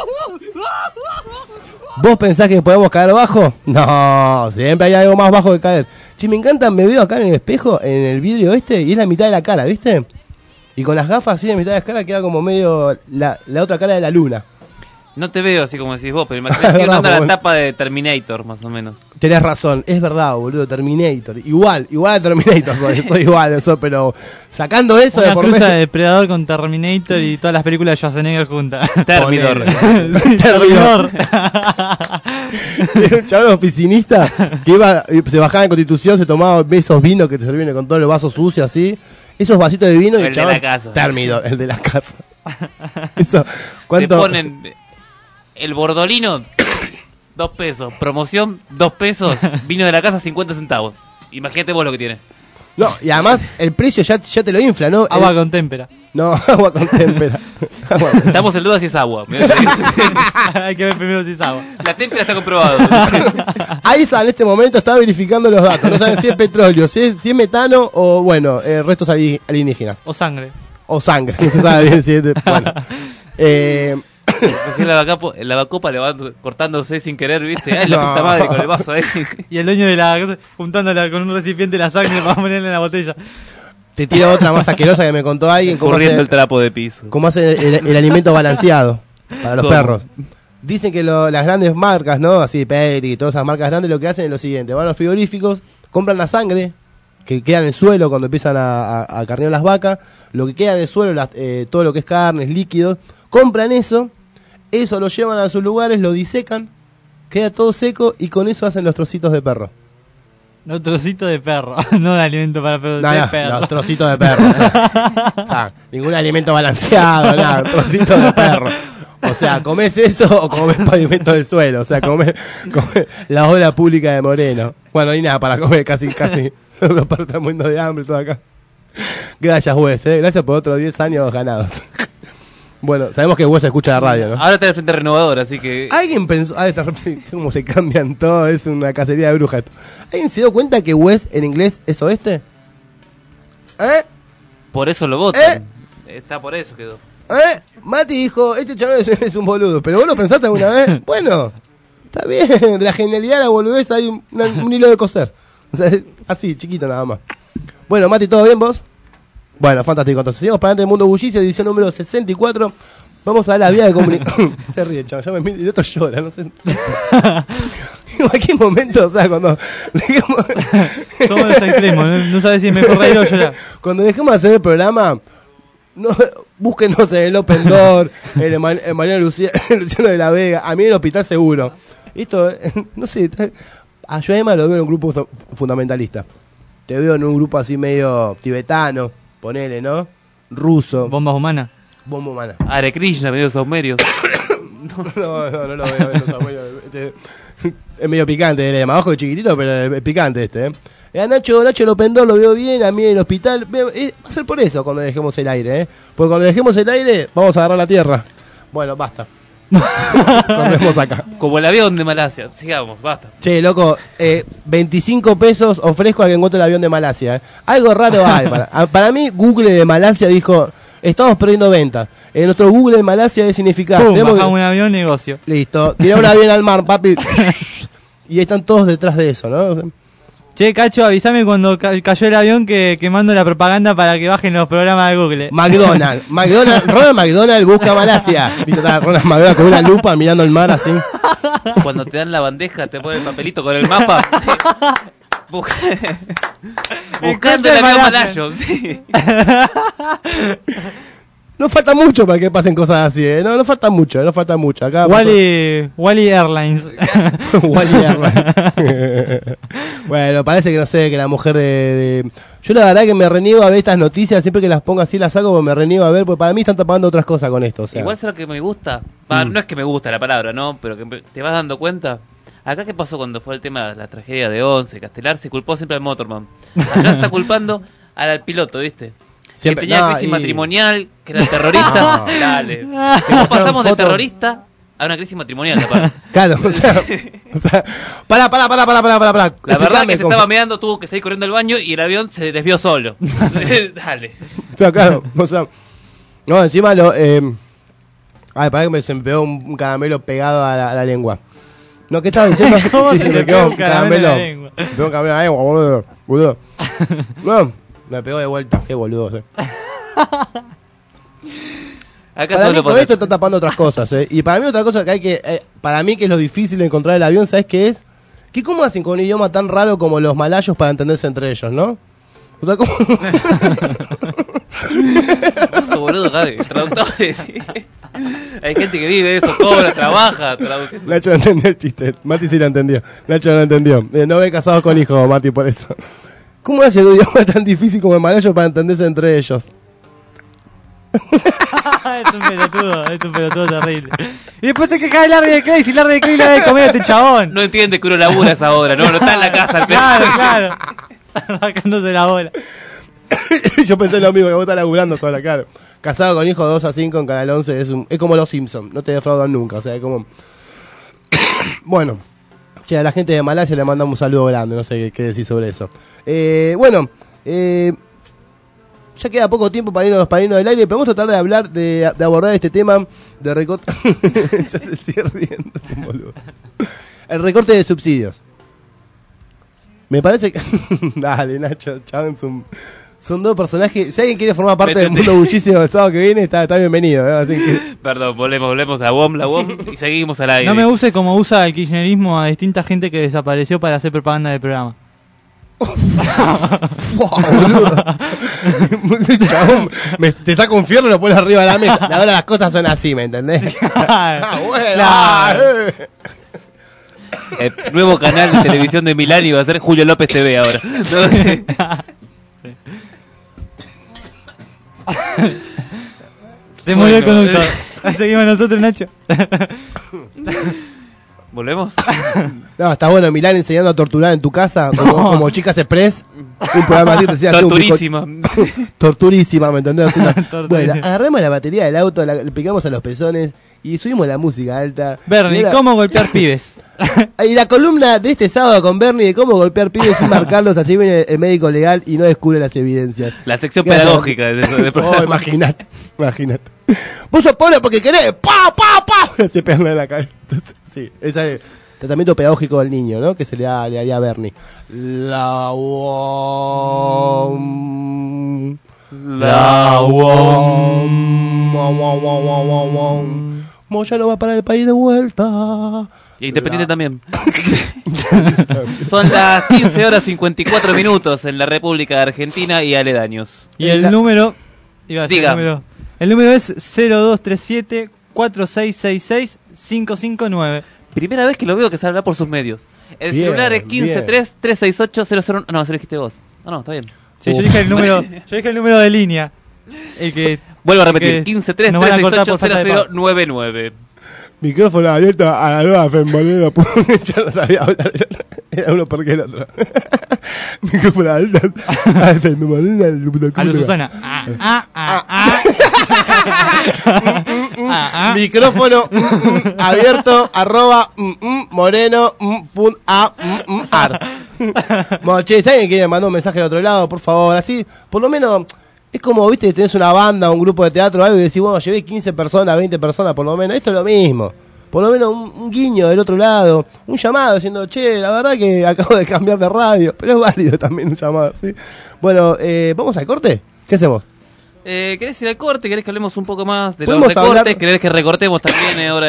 ¿Vos pensás que podemos caer bajo? No, siempre hay algo más bajo que caer. Si me encanta, me veo acá en el espejo, en el vidrio y es la mitad de la cara, ¿viste? Y con las gafas así, en mitad de la cara queda como medio la otra cara de la luna. No te veo así como decís vos, pero imagínate una la tapa de Terminator, más o menos. Tenés razón, es verdad, boludo, Terminator. Igual a Terminator soy igual, eso, pero sacando eso una de por cruza medio... de Depredador con Terminator y todas las películas de Schwarzenegger juntas. Terminator. Terminator. Un chabón oficinista que se bajaba en Constitución, se tomaba esos vinos que te servían con todos los vasos sucios así. Esos vasitos de vino y el de la casa. Terminator, el de la casa. Eso, ¿cuánto? Te ponen el bordolino, 2 pesos. Promoción, 2 pesos. Vino de la casa, 50 centavos. Imagínate vos lo que tiene. No, y además el precio ya te lo infla, ¿no? Agua con témpera. No, agua con témpera. Estamos en duda si es agua. Hay que ver primero si es agua. La témpera está comprobado. AISA en este momento está verificando los datos. No saben si es petróleo, si es metano o, bueno, restos alienígenas. O sangre. o sangre, no se sabe bien si es bueno. Porque el lavacopa cortándose sin querer, ¿viste? Ay, la No. puta madre con el vaso ahí. Y el dueño de la cosa juntándola con un recipiente la sangre para ponerla en la botella. Te tiro otra más asquerosa que me contó alguien. Corriendo el trapo de piso. Cómo hace el alimento balanceado para los ¿Cómo? perros. Dicen que las grandes marcas, ¿no? Así, Peri y todas esas marcas grandes, lo que hacen es lo siguiente. Van a los frigoríficos, compran la sangre que queda en el suelo cuando empiezan a carnear las vacas. Lo que queda en el suelo, todo lo que es carnes, líquidos, compran eso lo llevan a sus lugares, lo disecan, queda todo seco y con eso hacen los trocitos de perro. No, trocito de perro, no de alimento para perros, No, de no, perro. los trocitos de perro. O sea, ningún alimento balanceado, nada, trocitos de perro. O sea, ¿comés eso o comés pavimento del suelo? O sea, comés la obra pública de Moreno. Bueno, no hay nada para comer, casi. Los perros están muriendo de hambre todo acá. Gracias, Wes, gracias por otros 10 años ganados. Bueno, sabemos que Wes escucha la radio, ¿no? Ahora está el Frente Renovador, así que... Alguien pensó... cómo se cambian todo, es una cacería de brujas esto. ¿Alguien se dio cuenta que Wes en inglés es oeste? Por eso lo votan. Está por eso quedó. Mati dijo, este chaval es un boludo, pero vos lo pensaste alguna vez. Bueno, está bien, de la genialidad de la boludez hay un hilo de coser. O sea, así, chiquito nada más. Bueno, Mati, ¿todo bien vos? Bueno, fantástico. Entonces, seguimos para adelante del Mundo Bullicio, edición número 64. Vamos a ver la vía de comunicación. Se ríe, chaval, ya me mira y el otro llora, no sé. En cualquier momento, o sea, cuando dejemos... Somos los extremos, no sabes si es mejor reír o llorar. Cuando dejemos de hacer el programa, no, búsquenos en el Open Door, en el Mariano Luciano de la Vega, a mí en el hospital seguro. Esto, no sé, a Joema lo veo en un grupo fundamentalista. Te veo en un grupo así medio tibetano, ponele, ¿no? Ruso. Bombas humanas. Bomba humana. Hare Krishna, medio saumerios. No lo veo en los abuelos. Es medio picante, él es más bajo y chiquitito, pero es picante este, A Nacho Lopendor lo veo bien, a mí en el hospital. Va a ser por eso cuando dejemos el aire, Porque cuando dejemos el aire, vamos a agarrar la tierra. Bueno, basta. Corremos acá. Como el avión de Malasia. Sigamos, basta. Che, loco, 25 pesos ofrezco a que encuentre el avión de Malasia. Algo raro hay. Para mí, Google de Malasia dijo, estamos perdiendo ventas. En nuestro Google de Malasia es significado. Bajamos un avión, negocio. Listo, tirá un avión al mar, papi. Y están todos detrás de eso, ¿no? Che, Cacho, avísame cuando cayó el avión que mando la propaganda para que bajen los programas de Google. McDonald's, Ronald McDonald busca Malasia. ¿Viste? Está Ronald McDonald con una lupa mirando el mar así. Cuando te dan la bandeja, te ponen el papelito con el mapa. Buscando el avión malayo. Sí. No falta mucho para que pasen cosas así, No falta mucho, Acá Wally Airlines. Wally Airlines. Bueno, parece que no sé, que la mujer de... Yo la verdad que me reniego a ver estas noticias, siempre que las pongo así las saco, porque me reniego a ver, porque para mí están tapando otras cosas con esto. O sea. Igual es lo que me gusta. No es que me gusta la palabra, ¿no? Pero que te vas dando cuenta. Acá, ¿qué pasó cuando fue el tema de la tragedia de Once? Castelar se culpó siempre al Motorman. Acá se está culpando al piloto, ¿viste? Siempre, que tenía crisis matrimonial, que era terrorista. Dale. Que no pasamos de terrorista a una crisis matrimonial, aparte. Claro, o sea, pará. La verdad que se estaba meando, tuvo que salir corriendo al baño y el avión se desvió solo. Dale. O sea, claro, o sea, no, encima ay, pará que se me pegó un caramelo pegado a la lengua. No, ¿qué estaba diciendo? ¿Cómo Sí, se le quedó pegó un caramelo a la lengua? Me pegó un caramelo a la lengua, boludo. No, me pegó de vuelta, qué boludo. Acá para solo mí con esto está tapando otras cosas, Y para mí otra cosa que hay que... para mí que es lo difícil de encontrar el avión, ¿sabes qué es? Que cómo hacen con un idioma tan raro como los malayos para entenderse entre ellos, ¿no? O sea, ¿cómo? Eso, boludo, traductores. ¿Sí? Hay gente que vive eso, cobra, trabaja, traduciendo. Nacho no entendió el chiste. Mati sí lo entendió. Nacho no lo entendió. No ve casados con hijos, Mati, por eso. ¿Cómo hace un idioma tan difícil como el malayo para entenderse entre ellos? Es un pelotudo terrible. Y después se queja de Larry de Clay, si Larry de Clay le da de comer a este chabón. No entiende que uno labura a esa hora, no está en la casa. El claro. Está sacándose la bola. Yo pensé lo mismo, que vos estás laburando sola, claro. Casado con hijo 2 a 5 en Canal 11 es como los Simpsons, no te defraudan nunca, o sea, es como... Bueno, che, a la gente de Malasia le mandamos un saludo grande, no sé qué decir sobre eso. ya queda poco tiempo para irnos del aire, pero vamos a tratar de hablar, de abordar este tema de recorte. Ya te sigue riendo, es un boludo. El recorte de subsidios. Me parece que... Dale, Nacho, Chan, son dos personajes. Si alguien quiere formar parte del mundo bullicio el sábado que viene, está bienvenido, ¿no? Así que... Perdón, volvemos a la WOM y seguimos al aire. No me use como usa el kirchnerismo a distinta gente que desapareció para hacer propaganda del programa. Chabón, te saco un fierro y lo pones arriba de la mesa. Ahora las cosas son así, ¿me entendés? Bueno. El nuevo canal de televisión de Milán iba a ser Julio López TV ahora. Se murió el conductor. Seguimos nosotros, Nacho. ¿Volvemos? No, está bueno Milán enseñando a torturar en tu casa como Chicas Express. Un programa así, torturísima. Torturísima, ¿me entendés? Bueno, agarramos la batería del auto, le pegamos a los pezones y subimos la música alta. Bernie, ¿cómo golpear pibes? Y la columna de este sábado con Bernie de cómo golpear pibes sin marcarlos, así viene el médico legal y no descubre las evidencias. La sección pedagógica de eso. Oh, imagínate. Vos sos pobre porque querés, ¡pa! Se pegan en la cabeza. Sí, ese es el tratamiento pedagógico del niño, ¿no? Que le haría a Bernie. La UOM. Moya no va para el país de vuelta. Y Independiente también. Son las 15 horas 54 minutos en la República de Argentina y aledaños. Y el número... El número es 0237 4666-559. Primera vez que lo veo que se habla por sus medios. El celular es 15336800. No, se lo dijiste vos. No, está bien. Sí, yo dije el número de línea. El que vuelvo a repetir, 1533680099. Micrófono abierto a la nueva Fembolero. Ya no sabía hablar. Era uno porque el otro. Micrófono abierto a Fembolero. A lo Susana. Micrófono abierto @moreno ar. Bueno, che, si alguien quiere mandar un mensaje del otro lado, por favor, así, por lo menos. Es como, viste, tenés una banda, un grupo de teatro o algo y decís, bueno, llevé 15 personas, 20 personas por lo menos. Esto es lo mismo. Por lo menos un guiño del otro lado. Un llamado diciendo, che, la verdad que acabo de cambiar de radio. Pero es válido también un llamado, ¿sí? Bueno, ¿vamos al corte? ¿Qué hacemos? ¿Querés ir al corte? ¿Querés que hablemos un poco más de los recortes? ¿Querés que recortemos también ahora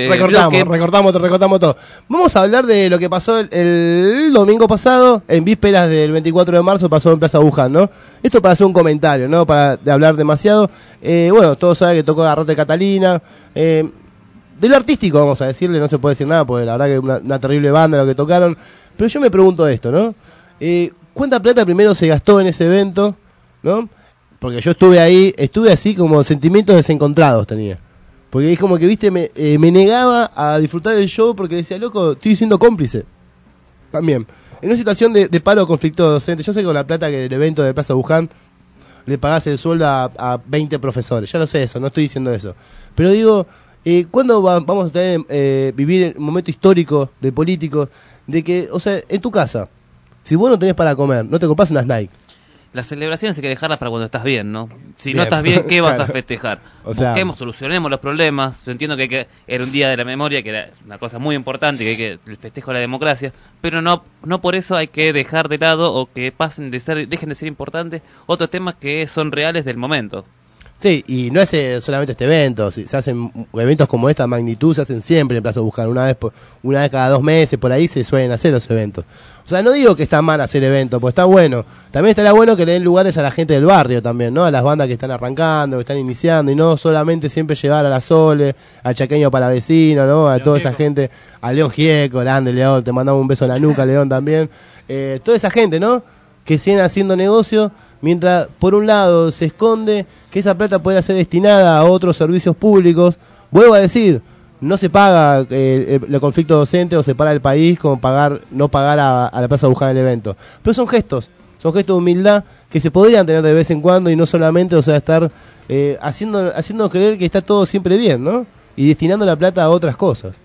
recortamos todo. Vamos a hablar de lo que pasó el domingo pasado, en vísperas del 24 de marzo, pasó en Plaza Buján, ¿no? Esto para hacer un comentario, ¿no? Para de hablar demasiado. Bueno, todos saben que tocó Garrote Catalina. De lo artístico, vamos a decirle, no se puede decir nada, porque la verdad que una terrible banda lo que tocaron. Pero yo me pregunto esto, ¿no? ¿Cuánta plata primero se gastó en ese evento, ¿no? Porque yo estuve así como sentimientos desencontrados tenía. Porque es como que, viste, me negaba a disfrutar del show porque decía, loco, estoy siendo cómplice. También. En una situación de paro o conflicto docente, yo sé que con la plata que del evento de Plaza Buján le pagás el sueldo a 20 profesores. Ya lo sé eso, no estoy diciendo eso. Pero digo, ¿cuándo vamos a tener vivir un momento histórico de políticos de que, o sea, en tu casa, si vos no tenés para comer, no te compras unas Nike? Las celebraciones hay que dejarlas para cuando estás bien, ¿no? Si no estás bien, ¿qué vas a festejar? O sea, busquemos, solucionemos los problemas. Yo entiendo que era un día de la memoria, que era una cosa muy importante, que el festejo de la democracia, pero no por eso hay que dejar de lado o que dejen de ser importantes otros temas que son reales del momento. Sí, y no es solamente este evento, se hacen eventos como esta magnitud, se hacen siempre en Plaza Buján, una vez cada 2 meses, por ahí se suelen hacer los eventos. O sea, no digo que está mal hacer eventos, pues está bueno. También estaría bueno que le den lugares a la gente del barrio también, ¿no? A las bandas que están arrancando, que están iniciando, y no solamente siempre llevar a la Sole, al Chaqueño Palavecino, ¿no? A toda esa gente, a León Gieco, grande León, te mandamos un beso en la nuca, León también. Toda esa gente, ¿no? Que siguen haciendo negocio, mientras por un lado se esconde que esa plata pueda ser destinada a otros servicios públicos. Vuelvo a decir, no se paga el conflicto docente o se para el país como no pagar a la Plaza Buján el evento. Pero son gestos de humildad que se podrían tener de vez en cuando y no solamente, o sea, estar haciendo creer que está todo siempre bien, ¿no? Y destinando la plata a otras cosas.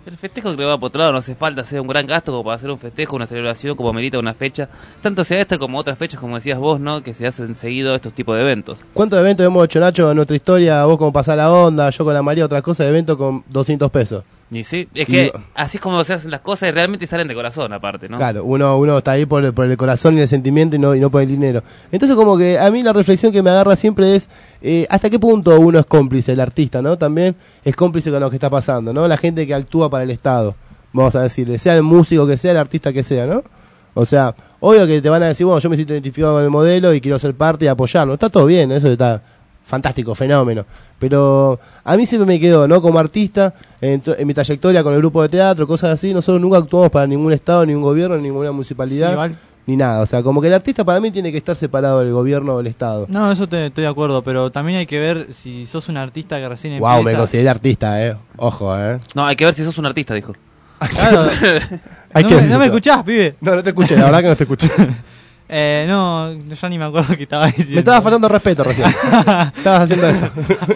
El festejo creo que va por otro lado, no hace falta hacer un gran gasto como para hacer un festejo, una celebración, como merita una fecha. Tanto sea esta como otras fechas, como decías vos, ¿no? Que se hacen seguido estos tipos de eventos. ¿Cuántos eventos hemos hecho, Nacho, en nuestra historia? Vos como pasar la onda, yo con la María, otra cosa de evento con 200 pesos. Y sí, es que así es como se hacen las cosas y realmente salen de corazón aparte, ¿no? Claro, uno está ahí por el corazón y el sentimiento y no por el dinero. Entonces como que a mí la reflexión que me agarra siempre es hasta qué punto uno es cómplice, el artista, ¿no? También es cómplice con lo que está pasando, ¿no? La gente que actúa para el Estado, vamos a decirle, sea el músico que sea, el artista que sea, ¿no? O sea, obvio que te van a decir, bueno, yo me siento identificado con el modelo y quiero ser parte y apoyarlo. Está todo bien, eso está fantástico, fenómeno. Pero a mí siempre me quedó, ¿no? Como artista, en mi trayectoria con el grupo de teatro, cosas así, nosotros nunca actuamos para ningún estado, ningún gobierno, ninguna municipalidad, sí, ni nada. O sea, como que el artista para mí tiene que estar separado del gobierno o del estado. No, eso estoy de acuerdo, pero también hay que ver si sos un artista que recién empieza. Wow, me consideré artista, ojo, No, hay que ver si sos un artista, dijo. Claro. No me escuchás, pibe. No te escuché, la verdad que no te escuché. No, ya ni me acuerdo qué estaba diciendo. Me estabas faltando respeto recién. Estabas haciendo eso.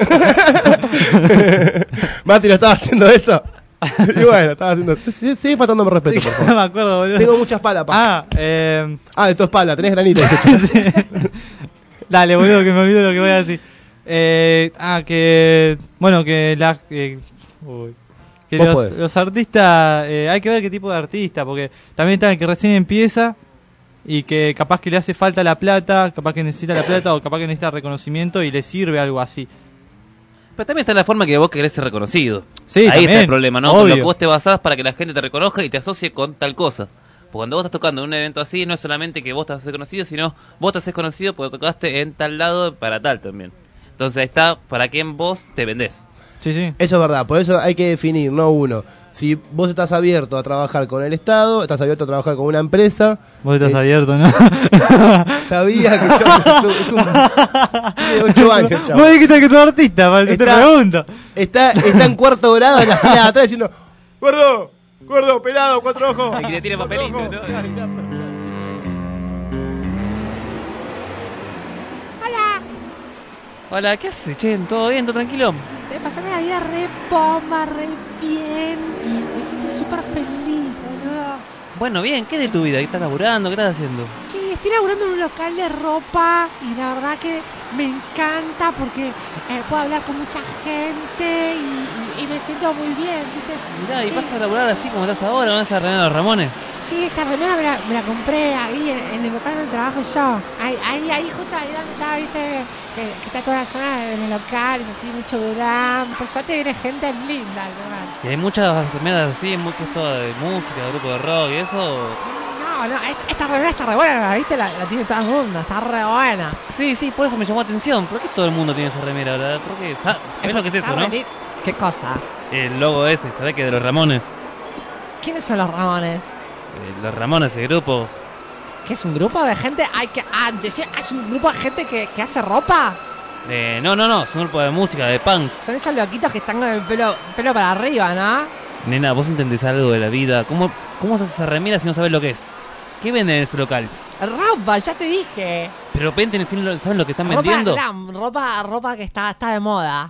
Mati, ¿lo estabas haciendo eso? Y bueno, estabas haciendo... Sigue faltándome respeto, por favor. No me acuerdo, boludo. Tengo mucha espalda, pa. de tu espalda, tenés granito. Dale, boludo, que me olvido lo que voy a decir. Bueno, que la... que los artistas... hay que ver qué tipo de artista, porque también está el que recién empieza... Y que capaz que le hace falta la plata, capaz que necesita la plata o capaz que necesita reconocimiento y le sirve algo así. Pero también está la forma que vos querés ser reconocido. Sí, ahí también, está el problema, ¿no? obvio. Con lo que vos te basás para que la gente te reconozca y te asocie con tal cosa. Porque cuando vos estás tocando en un evento así, no es solamente que vos te haces conocido, sino vos te haces conocido porque tocaste en tal lado para tal también. Entonces ahí está para quién vos te vendés. Sí, sí. Eso es verdad, por eso hay que definir, no uno. Si vos estás abierto a trabajar con el Estado, estás abierto a trabajar con una empresa... Vos estás abierto, ¿no? Sabía que es un... Tiene 8 años, chaval. Vos dijiste que sos artista, para que te pregunto. Está en cuarto grado en la fila de atrás diciendo... Gordo, pelado, 4 ojos. Y que le tiene papelito, ¿no? Hola, ¿qué haces, che? ¿Todo bien? ¿Todo tranquilo? Estoy pasando la vida re bomba, re bien. Me siento súper feliz, boludo. Bueno, bien, ¿qué de tu vida? ¿Qué estás laburando? ¿Qué estás haciendo? Sí, estoy laburando en un local de ropa y la verdad que me encanta porque puedo hablar con mucha gente y me siento muy bien, ¿viste? Mirá, ¿y sí. vas a laburar así como estás ahora? ¿No vas a remera de los Ramones? Sí, esa remera me la compré ahí en el local donde trabajo yo. Ahí justo ahí donde estaba, ¿viste? Que está toda la zona de los locales, así, mucho glam. Por suerte viene gente linda, ¿verdad? ¿Y hay muchas remeras así, mucho esto de música, de grupo de rock y eso? No, esta remera está re buena, ¿viste? La tiene todo el mundo, está re buena. Sí, por eso me llamó la atención. ¿Por qué todo el mundo tiene esa remera, verdad? Porque ¿sabés lo que es eso, no? ¿Qué cosa? El logo ese, ¿sabés que de los Ramones? ¿Quiénes son los Ramones? Los Ramones, el grupo. ¿Qué es un grupo de gente? ¿Es un grupo de gente que hace ropa? No, es un grupo de música, de punk. Son esos loquitos que están con el pelo para arriba, ¿no? Nena, vos entendés algo de la vida. ¿Cómo se hace esa remera si no sabés lo que es? ¿Qué venden en ese local? Ropa, ya te dije. Pero venden, ¿saben lo que están vendiendo? Ropa que está de moda.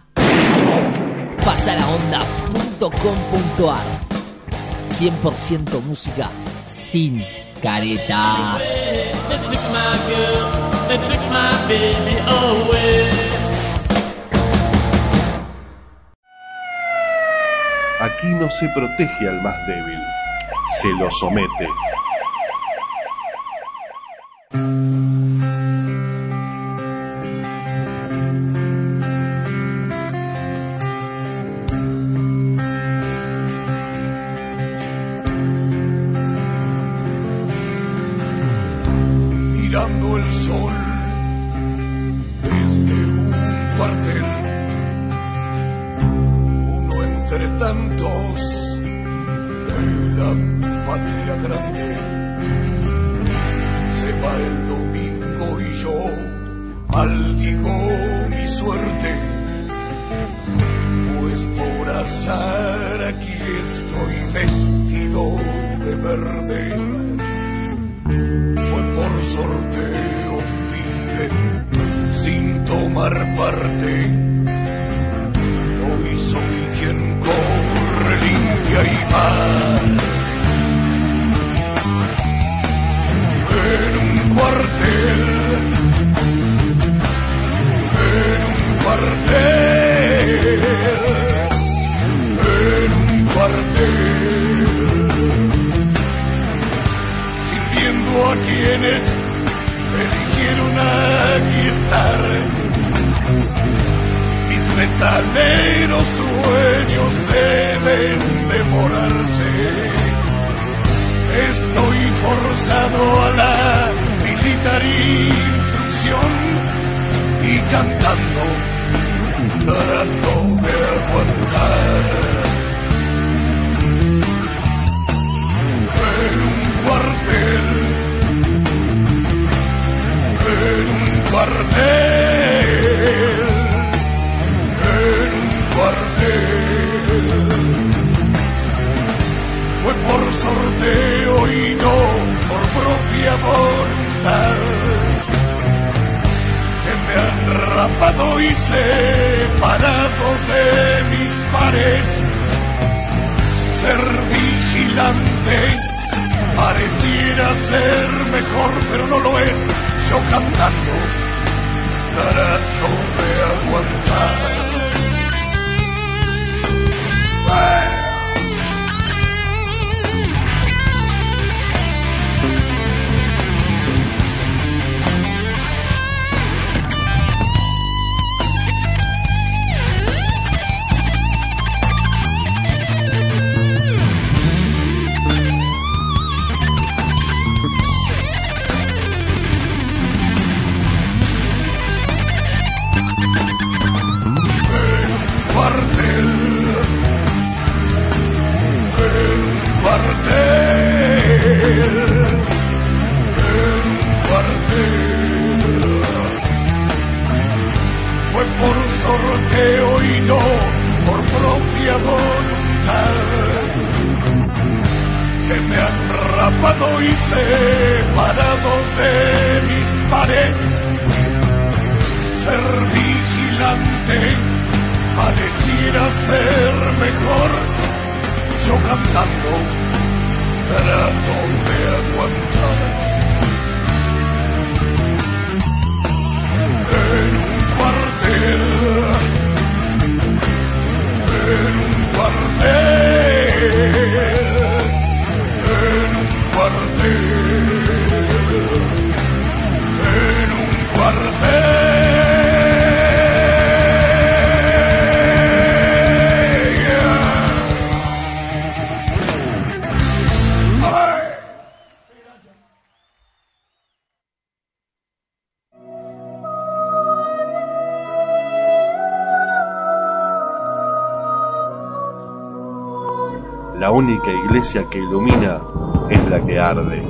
Pasalaonda.com.ar 100% música sin caretas. Aquí no se protege al más débil, se lo somete. Mirando el sol desde un cuartel, uno entre tantos de la patria grande. Se va el domingo y yo maldigo mi suerte, pues por azar aquí estoy vestido de verde. Fue por sorteo, pibe, sin tomar parte. Hoy soy quien corre limpia y va cuartel, en un cuartel, sirviendo a quienes eligieron aquí estar. Mis metaleros sueños deben demorarse. Estoy forzado a la militar instrucción y cantando trato de aguantar. En un cuartel, en un cuartel, en un cuartel. Fue por sorteo y no por propia voluntad que me han rapado y separado de mis pares. Ser vigilante pareciera ser mejor, pero no lo es. Yo cantando trato de aguantar. Fue por sorteo y no por propia voluntad que me han rapado y separado de mis pares. Ser vigilante pareciera ser mejor. Yo cantando trato de aguantar. En un cuartel, en un cuartel, en un cuartel, en un cuartel. La única iglesia que ilumina es la que arde.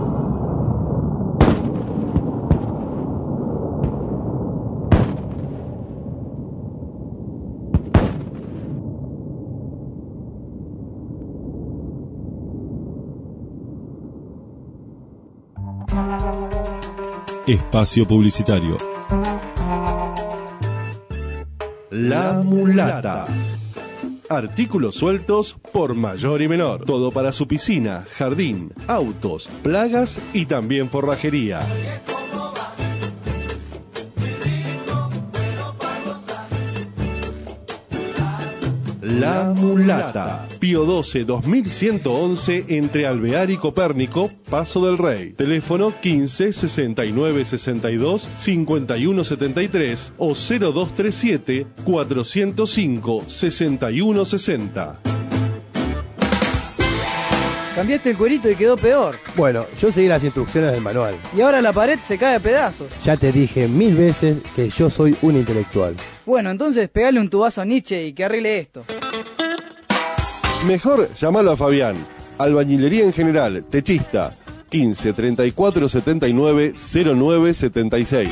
Espacio publicitario. La Mulata. Artículos sueltos por mayor y menor. Todo para su piscina, jardín, autos, plagas y también forrajería. La Mulata. Pío 12 2111 entre Alvear y Copérnico, Paso del Rey. Teléfono 15 69 62 51 73 o 0237 405 61 60. Cambiaste el cuerito y quedó peor. Bueno, yo seguí las instrucciones del manual. Y ahora la pared se cae a pedazos. Ya te dije 1000 veces que yo soy un intelectual. Bueno, entonces pegale un tubazo a Nietzsche y que arregle esto. Mejor llamalo a Fabián. Albañilería en general, techista. 15 34 79 09 76.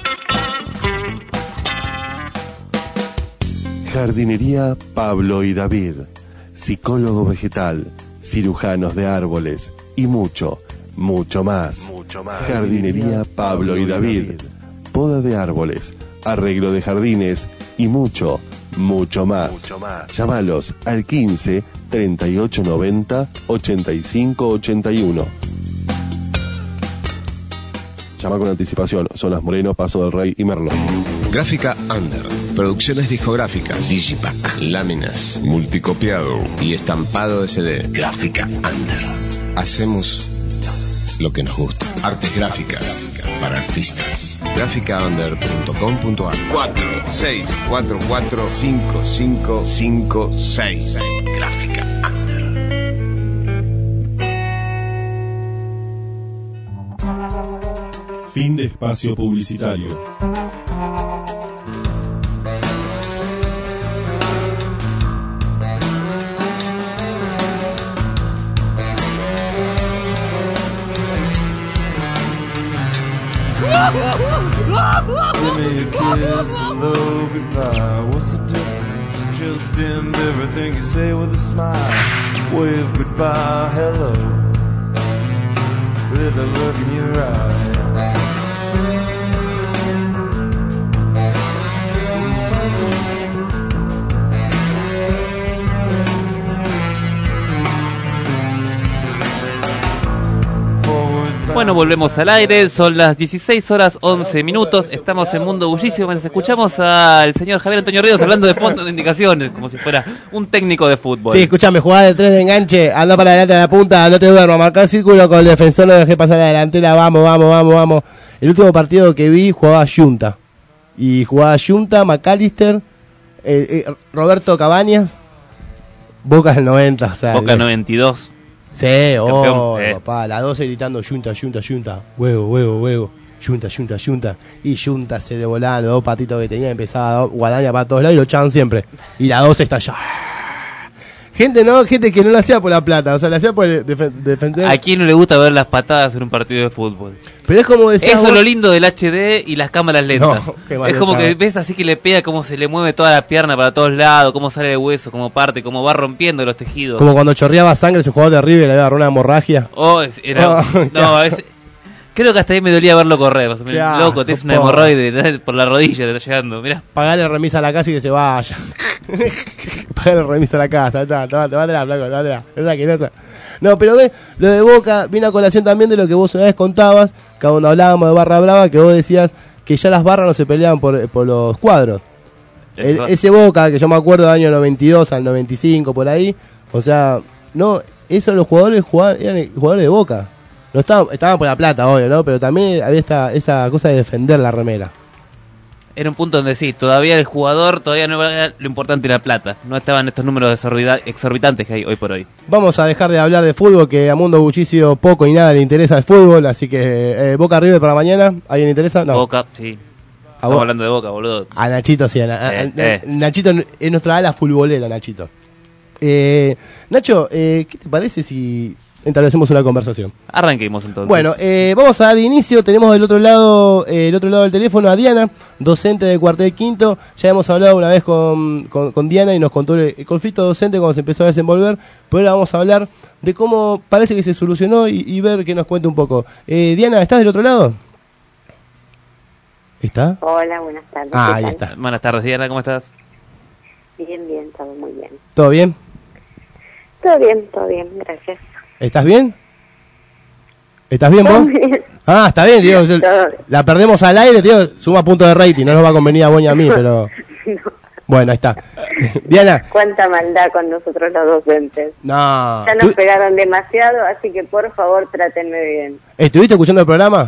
Jardinería Pablo y David. Psicólogo vegetal, cirujanos de árboles y mucho, mucho más. Jardinería Pablo y David. Poda de árboles, arreglo de jardines y mucho, mucho más. Llámalos al 15 38 90 85 81. Llama con anticipación. Zonas Moreno, Paso del Rey y Merlo. Gráfica Under. Producciones discográficas. Digipack. Láminas. Multicopiado. Y estampado de CD. Gráfica Under. Hacemos lo que nos gusta. Artes gráficas para artistas. Gráficaunder.com.ar 46445556. Gráfica Under. Fin de espacio publicitario. Give me a kiss, hello, goodbye. What's the difference? Just end everything you say with a smile. Wave goodbye, hello. There's a look in your eye. Bueno, volvemos al aire, son las 16 horas 11 minutos, estamos en Mundo Bullicio, mientras escuchamos al señor Javier Antonio Ríos hablando de fondos de indicaciones, como si fuera un técnico de fútbol. Sí, escuchame, jugá del 3 de enganche, anda para adelante a la punta, no te duermas, marcá el círculo con el defensor, no dejé pasar a la delantera, vamos. El último partido que vi jugaba Junta, y jugaba Junta, McAllister, Roberto Cabañas, Boca del 90, o sea... Boca 92. Sí, papá, la 12 gritando Junta, huevo, Junta. Y Junta se le volaban los dos patitos que tenía, empezaba a guadaña para todos lados y lo echaban siempre. Y la 12 está allá. Gente que no la hacía por la plata, o sea, la hacía por defender. ¿A quién no le gusta ver las patadas en un partido de fútbol? Pero es como decía eso vos... es lo lindo del HD y las cámaras lentas. No, es como que ves así que le pega cómo se le mueve toda la pierna para todos lados, cómo sale el hueso, cómo parte, cómo va rompiendo los tejidos. Como cuando chorreaba sangre ese jugador de River y le agarró una hemorragia. Creo que hasta ahí me dolía verlo correr. Más o menos. Loco, tienes una hemorroide por la rodilla, te está llegando. Mirá. Pagale remisa a la casa y que se vaya. Pagale remisa a la casa. Tómatela, flaco, tómatela. No, pero ve, lo de Boca viene a colación también de lo que vos una vez contabas, que cuando hablábamos de Barra Brava, que vos decías que ya las barras no se peleaban por los cuadros. Ese Boca, que yo me acuerdo del año 92 al 95, por ahí, o sea, no, esos los jugadores eran jugadores de Boca. No estaban por la plata, obvio, ¿no? Pero también había esa cosa de defender la remera. Era un punto donde sí, todavía el jugador, todavía no era lo importante la plata. No estaban estos números exorbitantes que hay hoy por hoy. Vamos a dejar de hablar de fútbol, que a Mundo Bullicio poco y nada le interesa el fútbol, así que Boca River para mañana, ¿alguien le interesa? No. Boca, sí. Estamos hablando de Boca, boludo. A Nachito, sí. Nachito es nuestra ala futbolera, Nachito. Nacho, ¿qué te parece si establecemos una conversación? Arranquemos entonces. Bueno, vamos a dar inicio. Tenemos del otro lado del teléfono a Diana, docente del cuartel quinto. Ya hemos hablado una vez con Diana y nos contó el conflicto docente cuando se empezó a desenvolver. Pero ahora vamos a hablar de cómo parece que se solucionó y ver que nos cuente un poco. Diana, ¿estás del otro lado? ¿Está? Hola, buenas tardes. Ahí está. Buenas tardes, Diana, ¿cómo estás? Bien, todo muy bien. ¿Todo bien? Todo bien, gracias. ¿Estás bien? ¿Estás bien vos? Bien. Ah, está bien, tío. La perdemos al aire, tío. Suma punto de rating, no nos va a convenir a vos ni a mí, pero... No. Bueno, ahí está. Diana. Cuánta maldad con nosotros los docentes. No. Ya nos pegaron demasiado, así que por favor trátenme bien. ¿Estuviste escuchando el programa?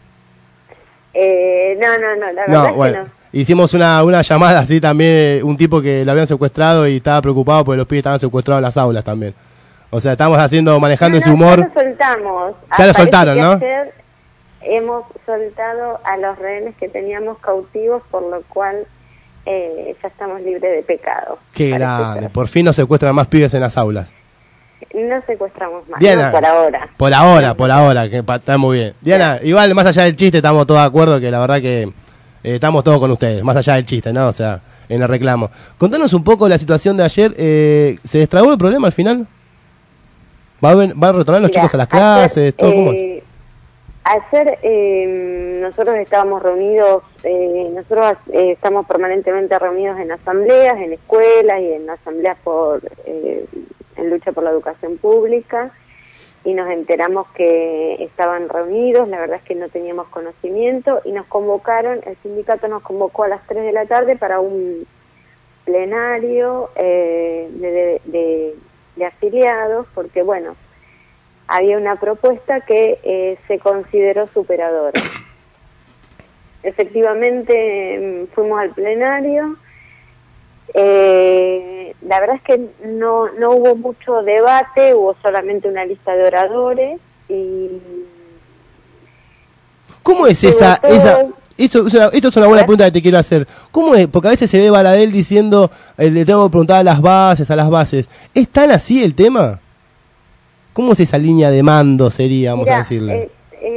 No, la verdad es que no. Hicimos una llamada así también, un tipo que lo habían secuestrado y estaba preocupado porque los pibes estaban secuestrados en las aulas también. O sea, estamos manejando ese humor. Ya lo soltamos. Ya lo soltaron, ¿no? Ayer hemos soltado a los rehenes que teníamos cautivos, por lo cual ya estamos libres de pecado. Qué grande, por fin no secuestran más pibes en las aulas. No secuestramos más, Diana, no, por ahora. Por ahora, que está muy bien. Diana, igual más allá del chiste estamos todos de acuerdo que la verdad que estamos todos con ustedes, más allá del chiste, ¿no? O sea, en el reclamo. Contanos un poco la situación de ayer, ¿se destrabó el problema al final? ¿Va a retornar los chicos a las clases? ¿Todo cómo es? Ayer nosotros estábamos reunidos, estamos permanentemente reunidos en asambleas, en escuelas y en asambleas en lucha por la educación pública. y nos enteramos que estaban reunidos, la verdad es que no teníamos conocimiento, y nos convocaron, el sindicato nos convocó a las 3 de la tarde para un plenario de afiliados, porque bueno, había una propuesta que se consideró superadora. Efectivamente fuimos al plenario. La verdad es que no hubo mucho debate, hubo solamente una lista de oradores y... ¿Cómo es esa? Esto es una buena pregunta que te quiero hacer. ¿Cómo es? Porque a veces se ve Baradel diciendo, le tengo que preguntar a las bases. ¿Es tan así el tema? ¿Cómo es esa línea de mando sería, vamos a decirle?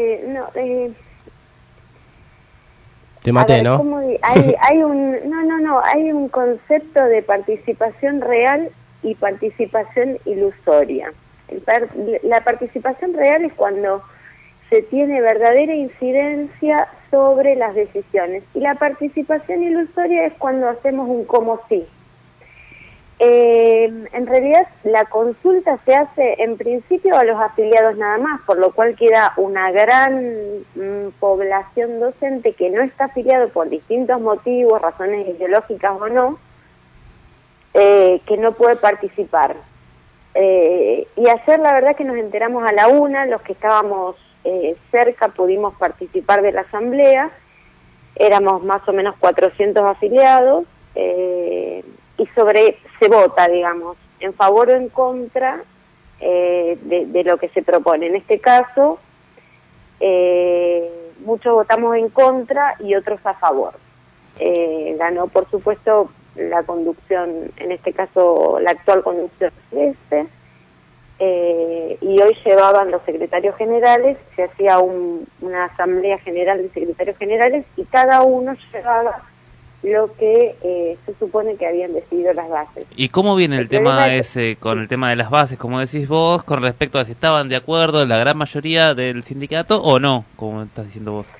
Te maté, ¿no? Hay un concepto de participación real y participación ilusoria. La participación real es cuando se tiene verdadera incidencia sobre las decisiones, y la participación ilusoria es cuando hacemos un como sí. En realidad la consulta se hace en principio a los afiliados nada más, por lo cual queda una gran población docente que no está afiliado por distintos motivos, razones ideológicas o no, que no puede participar. Y ayer la verdad que nos enteramos a la 1, los que estábamos cerca pudimos participar de la asamblea, éramos más o menos 400 afiliados, y se vota, digamos, en favor o en contra de lo que se propone. En este caso, muchos votamos en contra y otros a favor. Ganó, por supuesto, la conducción, en este caso, la actual conducción celeste, y hoy llevaban los secretarios generales, se hacía una asamblea general de secretarios generales y cada uno llevaba lo que se supone que habían decidido las bases. ¿Y cómo viene el tema ese con el tema de las bases, como decís vos, con respecto a si estaban de acuerdo la gran mayoría del sindicato o no, como estás diciendo vos?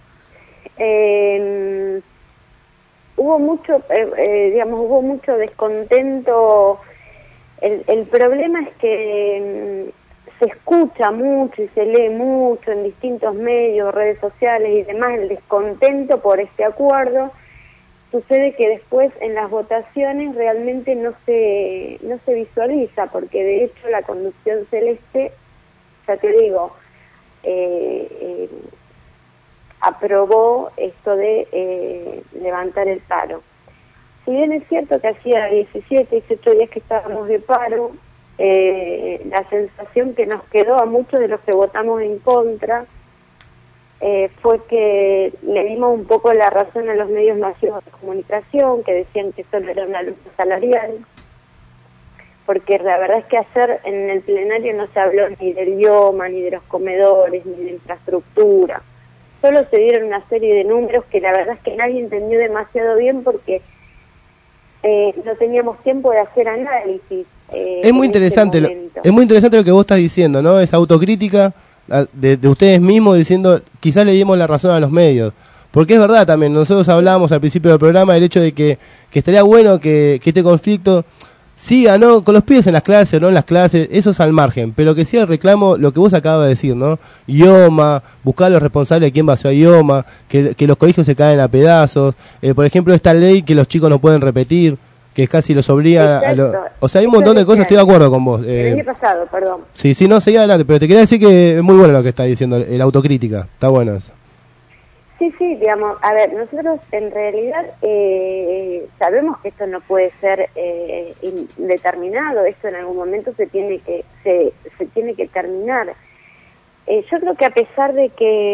Hubo mucho descontento. El problema es que se escucha mucho y se lee mucho en distintos medios, redes sociales y demás, el descontento por este acuerdo. Sucede que después en las votaciones realmente no se visualiza, porque de hecho la conducción celeste, ya te digo, aprobó esto de levantar el paro. Si bien es cierto que hacía 17, 18 días que estábamos de paro, la sensación que nos quedó a muchos de los que votamos en contra fue que le dimos un poco la razón a los medios masivos de comunicación, que decían que solo era una lucha salarial, porque la verdad es que ayer en el plenario no se habló ni del idioma, ni de los comedores, ni de infraestructura. Solo se dieron una serie de números que la verdad es que nadie entendió demasiado bien, porque no teníamos tiempo de hacer análisis. Es muy interesante lo que vos estás diciendo, ¿no? Esa autocrítica de ustedes mismos diciendo, quizás le dimos la razón a los medios, porque es verdad también, nosotros hablábamos al principio del programa del hecho de que estaría bueno que este conflicto siga, ¿no? Con los pibes en las clases, ¿no? En las clases, eso es al margen, pero que siga el reclamo, lo que vos acabas de decir, ¿no? IOMA, buscar a los responsables de quién vació a IOMA, que los colegios se caen a pedazos, por ejemplo, esta ley que los chicos no pueden repetir, que casi los obliga o sea, hay un montón de cosas, estoy de acuerdo con vos. El año pasado, perdón. Sí, no, seguí adelante, pero te quería decir que es muy bueno lo que está diciendo, la autocrítica, está bueno eso. Sí, digamos, a ver, nosotros en realidad sabemos que esto no puede ser indeterminado, esto en algún momento se tiene que terminar. Yo creo que a pesar de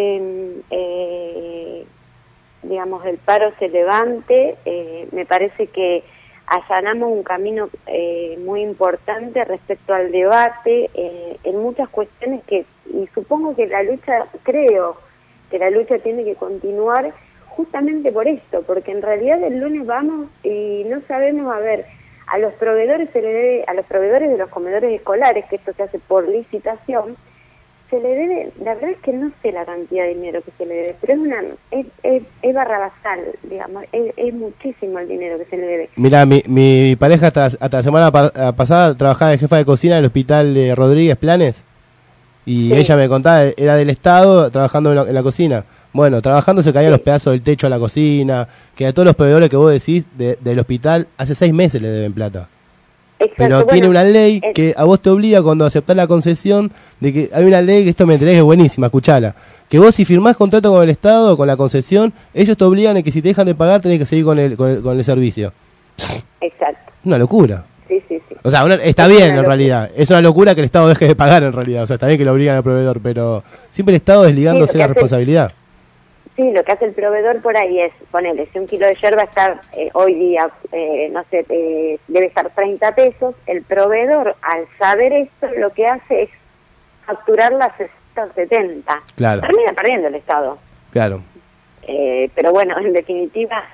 que, digamos, el paro se levante, me parece que allanamos un camino muy importante respecto al debate en muchas cuestiones y supongo que creo que la lucha tiene que continuar justamente por esto, porque en realidad el lunes vamos y no sabemos, a los proveedores se le debe, a los proveedores de los comedores escolares, que esto se hace por licitación, se le debe, la verdad es que no sé la cantidad de dinero que se le debe, pero es barrabasal, digamos, es muchísimo el dinero que se le debe. Mira, mi pareja hasta la semana pasada trabajaba de jefa de cocina en el hospital de Rodríguez Planes, Y Sí. ella me contaba, era del Estado, trabajando en la cocina. Bueno, trabajando se caían los pedazos del techo a la cocina, que a todos los proveedores que vos decís del hospital, hace 6 meses le deben plata. Exacto, Pero bueno, tiene una ley que a vos te obliga cuando aceptás la concesión, de que hay una ley que esto me enteré que es buenísima, escuchala. Que vos si firmás contrato con el Estado, con la concesión, ellos te obligan a que si te dejan de pagar tenés que seguir con el servicio. Exacto. Una locura. Sí, sí, sí. O sea, está Es bien una en locura. realidad. Es una locura que el Estado deje de pagar en realidad. O sea, está bien que lo obligan al proveedor, pero siempre el Estado desligándose Sí, lo que la hace- responsabilidad. Sí, lo que hace el proveedor por ahí es, ponele, si un kilo de yerba está hoy día, no sé, debe estar 30 pesos, el proveedor, al saber esto, lo que hace es facturar las 60 o 70. Claro. Termina perdiendo el Estado. Claro. Pero bueno, en definitiva,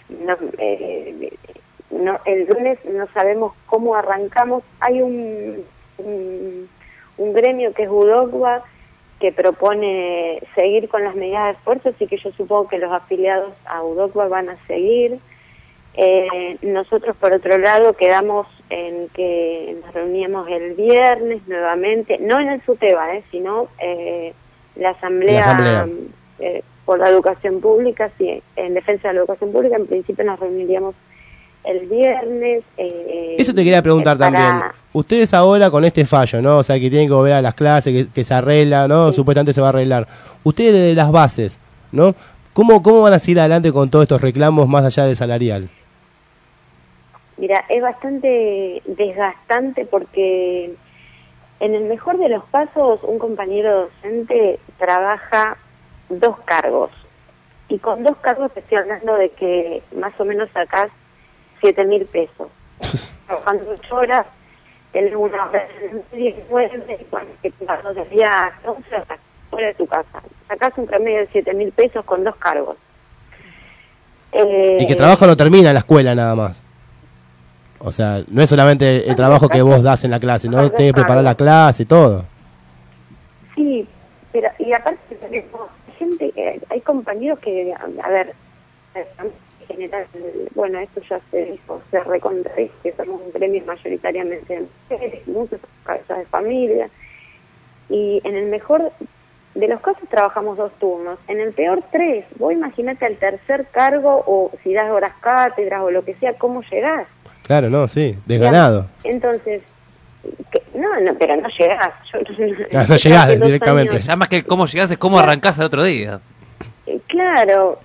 el lunes no sabemos cómo arrancamos. Hay un gremio que es UDOCBA, que propone seguir con las medidas de esfuerzo, así que yo supongo que los afiliados a UDOCBA van a seguir. Nosotros, por otro lado, quedamos en que nos reuníamos el viernes nuevamente, no en el SUTEBA, sino la asamblea, por la educación pública, sí, en defensa de la educación pública. En principio nos reuniríamos el viernes. Eso te quería preguntar también. Ustedes ahora con este fallo, ¿no? O sea, que tienen que volver a las clases, que se arregla, ¿no? Supuestamente se va a arreglar. Ustedes desde las bases, ¿no? ¿Cómo van a seguir adelante con todos estos reclamos más allá del salarial? Mira, es bastante desgastante porque en el mejor de los casos un compañero docente trabaja 2 cargos. Y con 2 cargos te estoy hablando de que más o menos sacás 7.000 pesos. Trabajando 8 horas, tenés una hora de 19, cuando te vas los días 11 sacás fuera de tu casa. Sacás un promedio de 7.000 pesos con 2 cargos. Y que el trabajo no termina en la escuela nada más. O sea, no es solamente el trabajo que vos das en la clase, ¿no? Tenés que preparar la clase y todo. Sí, pero y aparte tenemos gente, hay compañeros que, a ver, en general, bueno, esto ya se dijo, se recontradice, que somos un gremio mayoritariamente de mujeres, muchas cabezas de familia, y en el mejor de los casos trabajamos 2 turnos, en el peor 3. Vos imaginate al tercer cargo, o si das horas cátedras o lo que sea, ¿cómo llegás? Claro, no, sí, desganado. Entonces, no, pero no llegás. No llegás directamente. Años, Ya más que cómo llegás es cómo arrancás al otro día. Claro,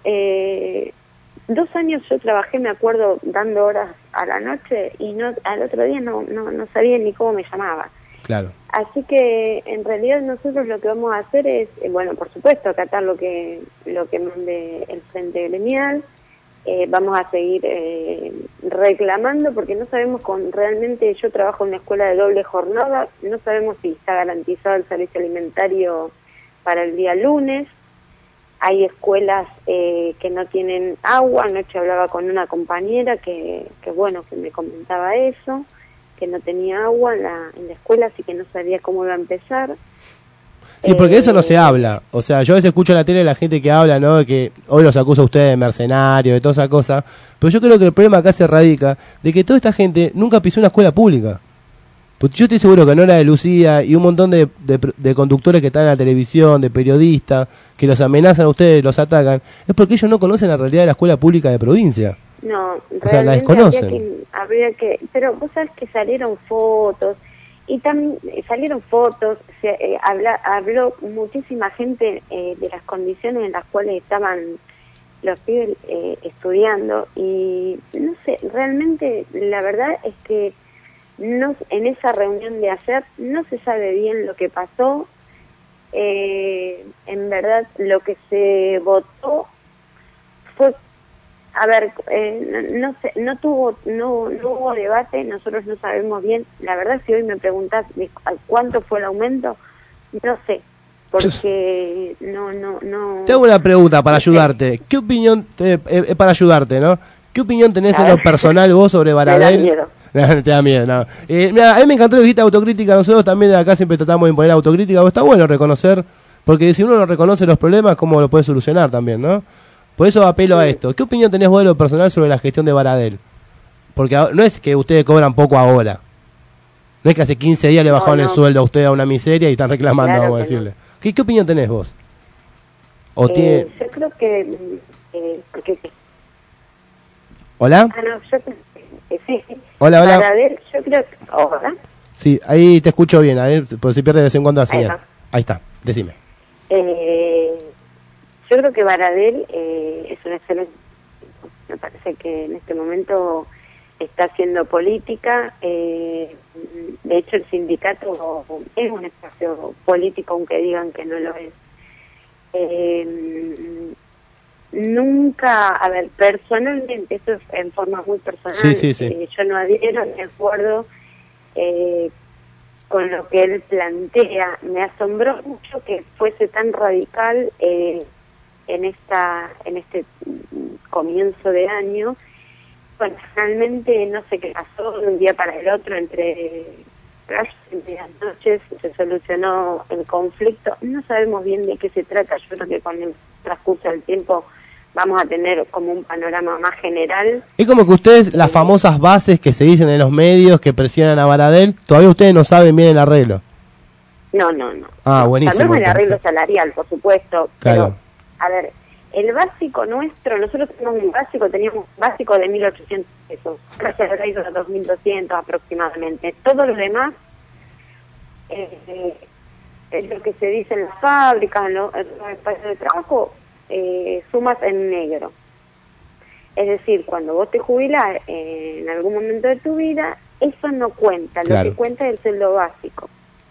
2 años yo trabajé, me acuerdo, dando horas a la noche y no al otro día no sabía ni cómo me llamaba. Claro. Así que en realidad nosotros lo que vamos a hacer es, bueno, por supuesto, acatar lo que mande el Frente Gremial. Vamos a seguir reclamando porque no sabemos realmente, yo trabajo en una escuela de doble jornada, no sabemos si está garantizado el servicio alimentario para el día lunes. Hay escuelas que no tienen agua. Anoche hablaba con una compañera que me comentaba eso, que no tenía agua en la escuela, así que no sabía cómo iba a empezar. Sí, porque de eso no se habla. O sea, yo a veces escucho en la tele la gente que habla, ¿no? Que hoy los acusa a ustedes de mercenarios, de toda esa cosa. Pero yo creo que el problema acá se radica de que toda esta gente nunca pisó una escuela pública. Porque yo estoy seguro que Nora de Lucía y un montón de conductores que están en la televisión, de periodistas, que los amenazan a ustedes, los atacan, es porque ellos no conocen la realidad de la escuela pública de provincia. No, o sea, la desconocen. Habría que, pero vos sabés que salieron fotos, y también salieron fotos, habló muchísima gente de las condiciones en las cuales estaban los pibes estudiando, y no sé, realmente la verdad es que no, en esa reunión de ayer no se sabe bien lo que pasó. En verdad lo que se votó fue, a ver, no sé, no hubo debate. Nosotros no sabemos bien, la verdad. Si hoy me preguntás cuánto fue el aumento, no sé, porque no. Te hago una pregunta para ayudarte. ¿Qué opinión, para ayudarte, ¿no? ¿Qué opinión tenés en lo personal vos sobre Baradel? Me da miedo. Te da miedo, no. Mira, a mí me encantó que dijiste autocrítica. Nosotros también de acá siempre tratamos de imponer autocrítica. Está bueno reconocer, porque si uno no reconoce los problemas, ¿cómo lo puede solucionar también, no? Por eso apelo a esto. ¿Qué opinión tenés vos de lo personal sobre la gestión de Baradel? Porque no es que ustedes cobran poco ahora. No es que hace 15 días le bajaron el sueldo a usted a una miseria y están reclamando, Claro vamos a que decirle. no. ¿Qué opinión tenés vos? ¿O tiene... Yo creo que... ¿Hola? Ah, no, yo sí. Hola, hola. Baradel, yo creo que... Hola. Sí, ahí te escucho bien, a ver, por si pierde de vez en cuando la Ahí señal. Ahí está, decime. Yo creo que Baradel es un excelente... Me parece que en este momento está haciendo política. De hecho, el sindicato es un espacio político, aunque digan que no lo es. Nunca, a ver, personalmente, esto es en forma muy personal, Sí. yo no adhiero de acuerdo con lo que él plantea. Me asombró mucho que fuese tan radical en este comienzo de año. Bueno, finalmente no sé qué pasó de un día para el otro, entre las noches se solucionó el conflicto. No sabemos bien de qué se trata. Yo creo que con el transcurso del tiempo vamos a tener como un panorama más general. Es como que ustedes, las famosas bases que se dicen en los medios que presionan a Baradel, todavía ustedes no saben bien el arreglo. No. Ah, buenísimo. Sabemos el arreglo salarial, por supuesto. Claro. Pero, a ver, el básico nuestro, nosotros teníamos un básico de 1.800 pesos. Ahora se habrá ido a 2.200 aproximadamente. Todo lo demás es lo que se dice en las fábricas, en los espacios de trabajo, sumas en negro. Es decir, cuando vos te jubilás en algún momento de tu vida, eso no cuenta. Claro. Lo que cuenta es el sueldo básico.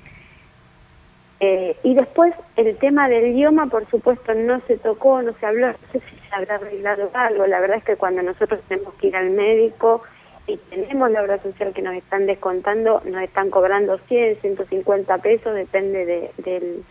Y después el tema del idioma, por supuesto, no se tocó, no se habló, no sé si se habrá arreglado algo. La verdad es que cuando nosotros tenemos que ir al médico y tenemos la obra social que nos están descontando, nos están cobrando 100, 150 pesos, depende del...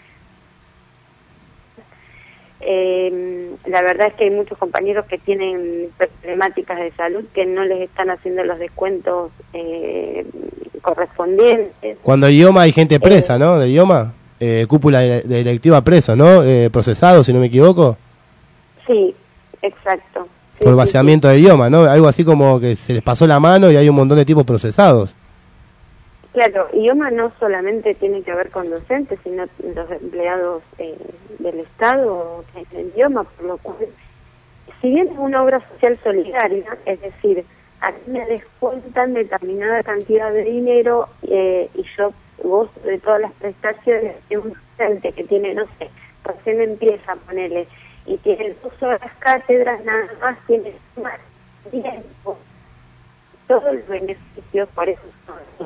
la verdad es que hay muchos compañeros que tienen problemáticas de salud que no les están haciendo los descuentos correspondientes. Cuando el idioma hay gente presa, ¿no? Del idioma, cúpula de directiva preso, ¿no? Procesado, si no me equivoco. Sí, exacto. Sí, Por vaciamiento del idioma, ¿no? Algo así como que se les pasó la mano y hay un montón de tipos procesados. Claro, idioma no solamente tiene que ver con docentes, sino los empleados del Estado en el idioma, por lo cual, si bien es una obra social solidaria, es decir, a mí me descuentan determinada cantidad de dinero y yo gozo de todas las prestaciones de un docente que tiene, no sé, recién empieza a ponerle, y tiene 2 horas cátedras, nada más, tiene más tiempo, todos los beneficios, por eso son...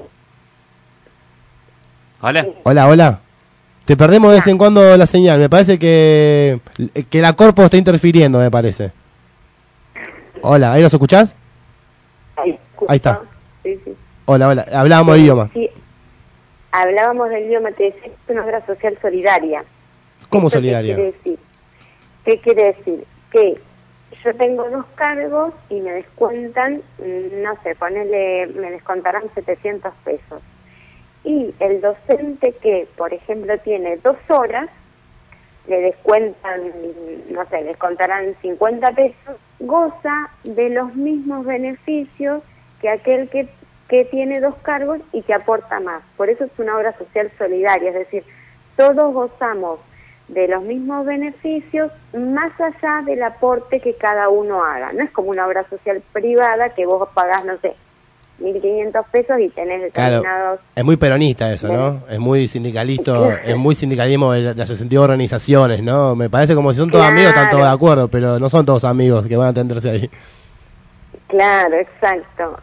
Hola. Hola. Te perdemos de vez en cuando la señal. Me parece que la Corpo está interfiriendo, me parece. Hola, ¿ahí nos escuchás? Ahí está. Sí. Hola. Hablábamos del idioma. Sí, hablábamos del idioma. Te decía que es una obra social solidaria. ¿Cómo ¿Esto solidaria? ¿Qué quiere decir? Que yo tengo 2 cargos y me descuentan, no sé, me descontarán 700 pesos. Y el docente que, por ejemplo, tiene 2 horas, le descuentan, no sé, descontarán 50 pesos, goza de los mismos beneficios que aquel que tiene 2 cargos y que aporta más. Por eso es una obra social solidaria, es decir, todos gozamos de los mismos beneficios más allá del aporte que cada uno haga. No es como una obra social privada que vos pagás, no sé, 1.500 pesos y tenés determinados... Claro, es muy peronista eso, ¿no? Es muy sindicalista, es muy sindicalismo de las 62 organizaciones, ¿no? Me parece como si son todos amigos, están todos de acuerdo, pero no son todos amigos que van a atenderse ahí. Claro, exacto.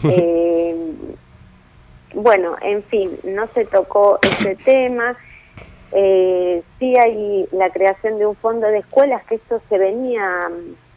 Bueno, en fin, no se tocó ese tema. Sí hay la creación de un fondo de escuelas, que esto se venía...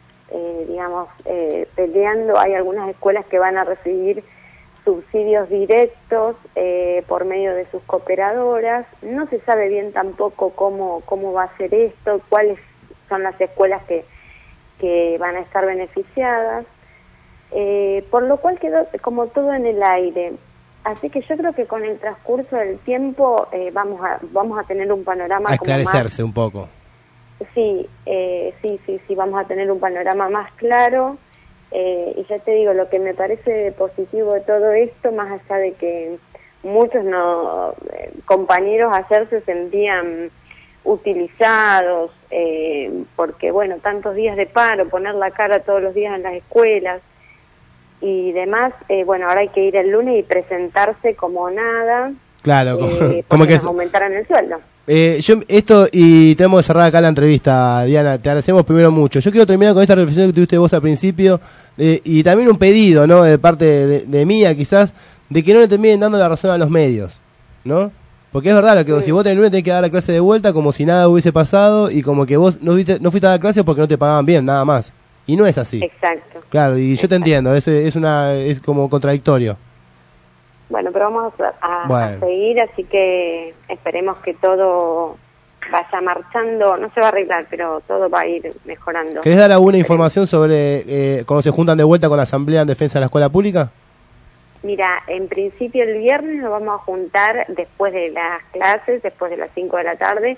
peleando. Hay algunas escuelas que van a recibir subsidios directos por medio de sus cooperadoras. No se sabe bien tampoco cómo va a ser esto, cuáles son las escuelas que van a estar beneficiadas, por lo cual quedó como todo en el aire. Así que yo creo que con el transcurso del tiempo vamos a tener un panorama a esclarecerse como más, un poco. Sí, vamos a tener un panorama más claro, y ya te digo, lo que me parece positivo de todo esto, más allá de que muchos compañeros ayer se sentían utilizados, porque bueno, tantos días de paro, poner la cara todos los días en las escuelas y demás, bueno, ahora hay que ir el lunes y presentarse como nada, claro, como que nos aumentaran el sueldo. Y tenemos que cerrar acá la entrevista, Diana, te agradecemos primero mucho. Yo quiero terminar con esta reflexión que tuviste vos al principio, y también un pedido, ¿no?, de parte de mía quizás, de que no le terminen dando la razón a los medios, ¿no? Porque es verdad, lo que si vos tenés el lunes tenés que dar la clase de vuelta como si nada hubiese pasado y como que vos no fuiste a dar clase porque no te pagaban bien, nada más. Y no es así. Exacto. Claro, y yo te entiendo, es como contradictorio. Bueno, pero vamos a seguir, así que esperemos que todo vaya marchando, no se va a arreglar, pero todo va a ir mejorando. ¿Querés dar alguna información sobre cuando se juntan de vuelta con la Asamblea en Defensa de la Escuela Pública? Mira, en principio el viernes nos vamos a juntar después de las clases, después de las 5 de la tarde,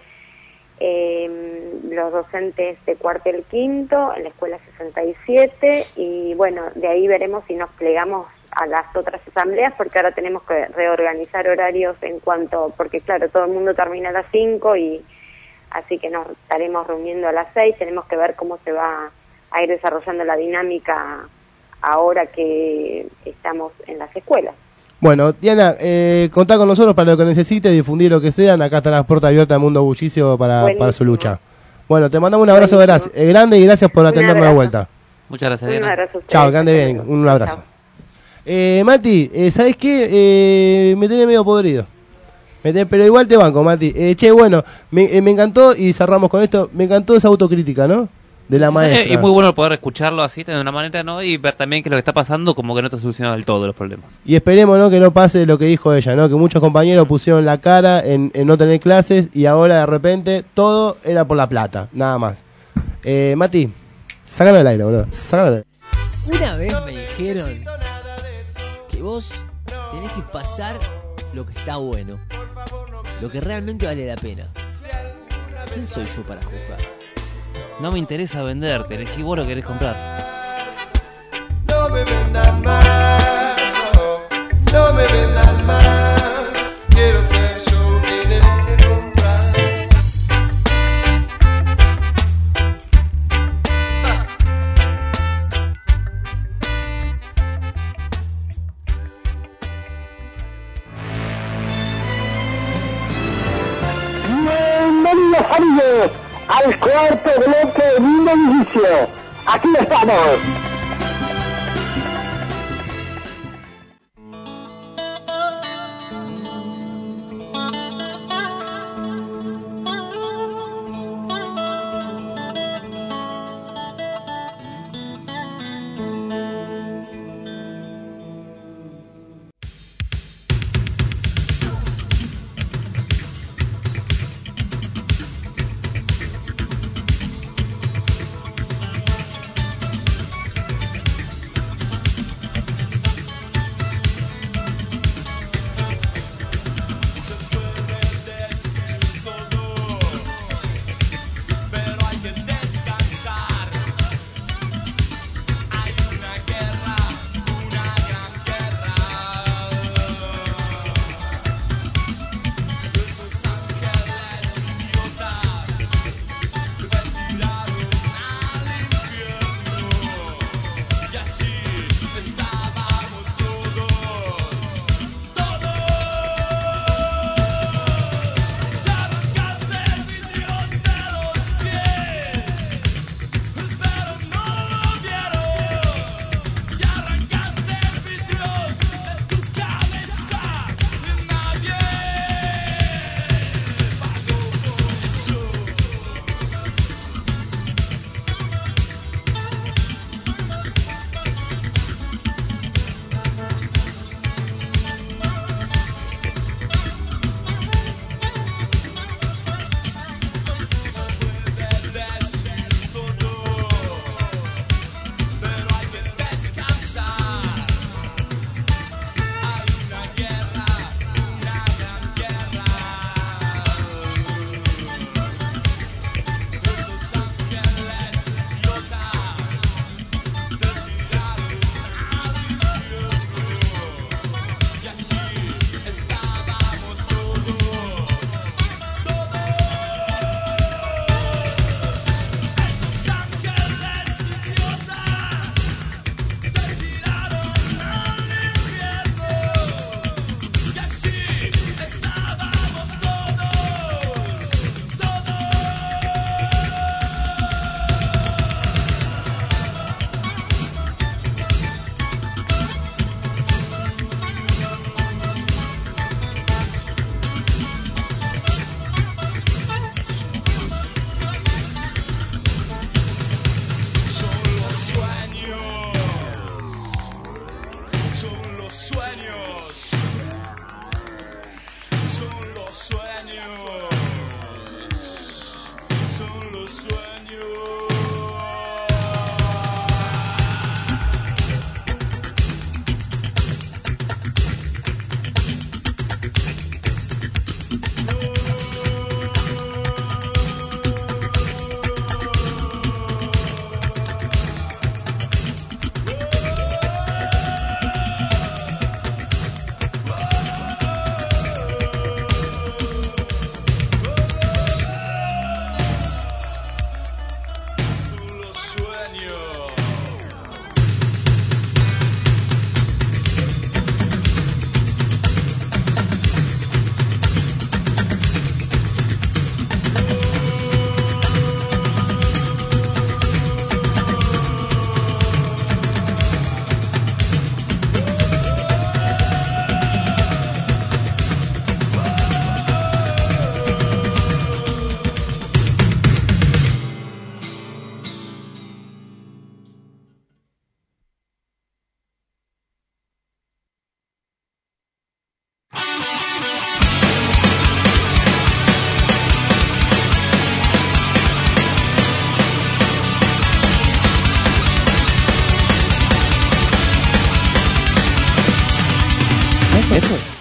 los docentes de cuartel quinto en la escuela 67, y bueno, de ahí veremos si nos plegamos a las otras asambleas, porque ahora tenemos que reorganizar horarios porque claro, todo el mundo termina a las 5 y así que nos estaremos reuniendo a las 6, tenemos que ver cómo se va a ir desarrollando la dinámica ahora que estamos en las escuelas. Bueno, Diana, contá con nosotros para lo que necesites, difundir lo que sean. Acá están las puertas abiertas del Mundo Bullicio para su lucha. Bueno, te mandamos un abrazo grande y gracias por atendernos de vuelta. Muchas gracias, Diana. Un abrazo a ustedes. Chao, que ande bien. Un abrazo. Mati, ¿sabes qué? Me tiene medio podrido. Pero igual te banco, Mati. Bueno, me encantó, y cerramos con esto, me encantó esa autocrítica, ¿no? De la maestra. Y muy bueno poder escucharlo así, de una manera, ¿no? Y ver también que lo que está pasando como que no está solucionado del todo los problemas. Y esperemos, ¿no?, que no pase lo que dijo ella, ¿no? Que muchos compañeros pusieron la cara en no tener clases y ahora de repente todo era por la plata, nada más. Mati, sácalo al aire, boludo. Sácalo al aire. Una vez me dijeron que vos tenés que pasar lo que está bueno, lo que realmente vale la pena. ¿Quién soy yo para juzgar? No me interesa venderte, elegí vos lo que querés comprar. No me vendan más, no me vendan más. Quiero ser yo quien elige comprar. Bienvenidos amigos al cuarto bloque de Mundo Bullicio. Aquí estamos.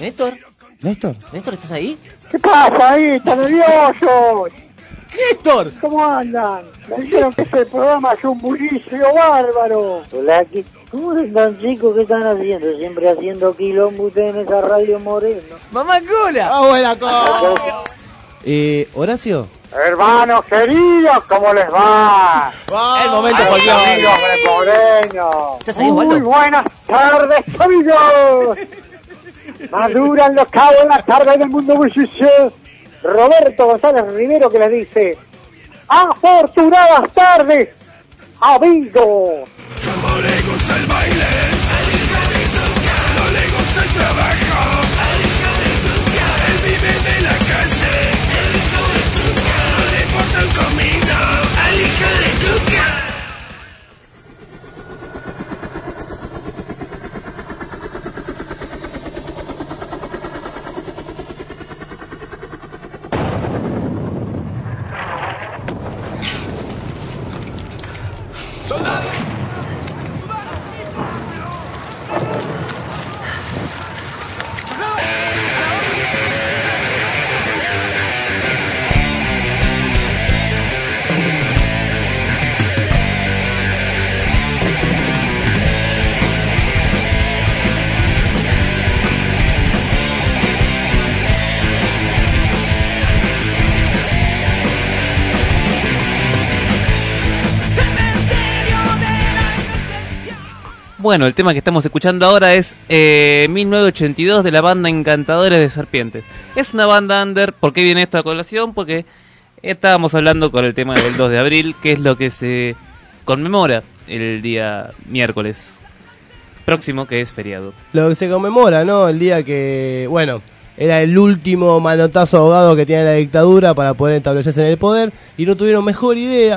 Néstor, ¿Néstor? ¿estás ahí? ¿Qué pasa ahí? ¿Están nerviosos? ¡Néstor! ¿Cómo andan? Me dijeron que ese programa es un bullicio bárbaro. Hola, ¿cómo están, chicos? ¿Qué están haciendo? Siempre haciendo quilombo ustedes en esa radio Moreno. ¡Mamá Cola! ¡Ah, buena cosa! ¿Horacio? Hermanos queridos, ¿cómo les va? El momento amigos grecoreños. ¿Estás ahí, Muy Osvaldo? buenas tardes, amigos. Maduran los cabos en la tarde del mundo bullicio. Roberto González Rivero que les dice: afortunadas tardes, amigos. No le gusta el baile, no le gusta el trabajo, él vive de la calle, no le importa el comino, al hijo de Cuca. Bueno, el tema que estamos escuchando ahora es 1982 de la banda Encantadores de Serpientes. Es una banda under. ¿Por qué viene esto a colación? Porque estábamos hablando con el tema del 2 de abril, que es lo que se conmemora el día miércoles próximo, que es feriado. Lo que se conmemora, ¿no? El día que, bueno, era el último manotazo ahogado que tenía la dictadura para poder establecerse en el poder, y no tuvieron mejor idea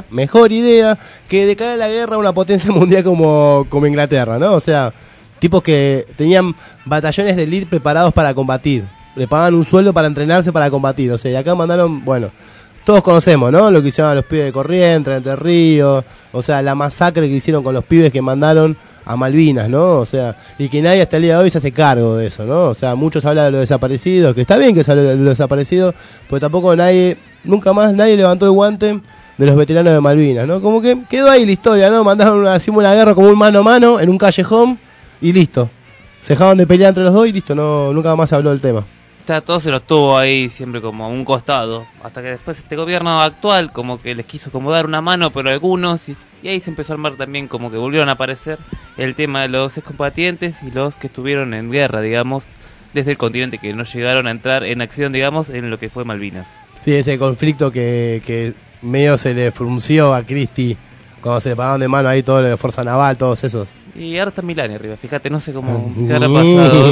que declarar la guerra a una potencia mundial como Inglaterra, ¿no? O sea, tipos que tenían batallones de elite preparados para combatir, le pagaban un sueldo para entrenarse para combatir, o sea, y acá mandaron, bueno, todos conocemos, ¿no? Lo que hicieron a los pibes de Corrientes, Entre Ríos, o sea, la masacre que hicieron con los pibes que mandaron a Malvinas, ¿no? O sea, y que nadie hasta el día de hoy se hace cargo de eso, ¿no? O sea, muchos hablan de los desaparecidos, que está bien que se hable de los desaparecidos, pero tampoco nunca más nadie levantó el guante de los veteranos de Malvinas, ¿no? Como que quedó ahí la historia, ¿no? Mandaron una guerra como un mano a mano en un callejón y listo. Se dejaron de pelear entre los dos y listo, nunca más se habló del tema. Todo se los tuvo ahí siempre como a un costado, hasta que después este gobierno actual como que les quiso como dar una mano, pero algunos, y ahí se empezó a armar también como que volvieron a aparecer el tema de los excombatientes y los que estuvieron en guerra, digamos, desde el continente, que no llegaron a entrar en acción, digamos, en lo que fue Malvinas. Sí, ese conflicto que medio se le frunció a Cristi cuando se le pagaron de mano ahí todo lo de Fuerza Naval, todos esos. Y ahora está Milani arriba, fíjate, no sé cómo qué habrá pasado.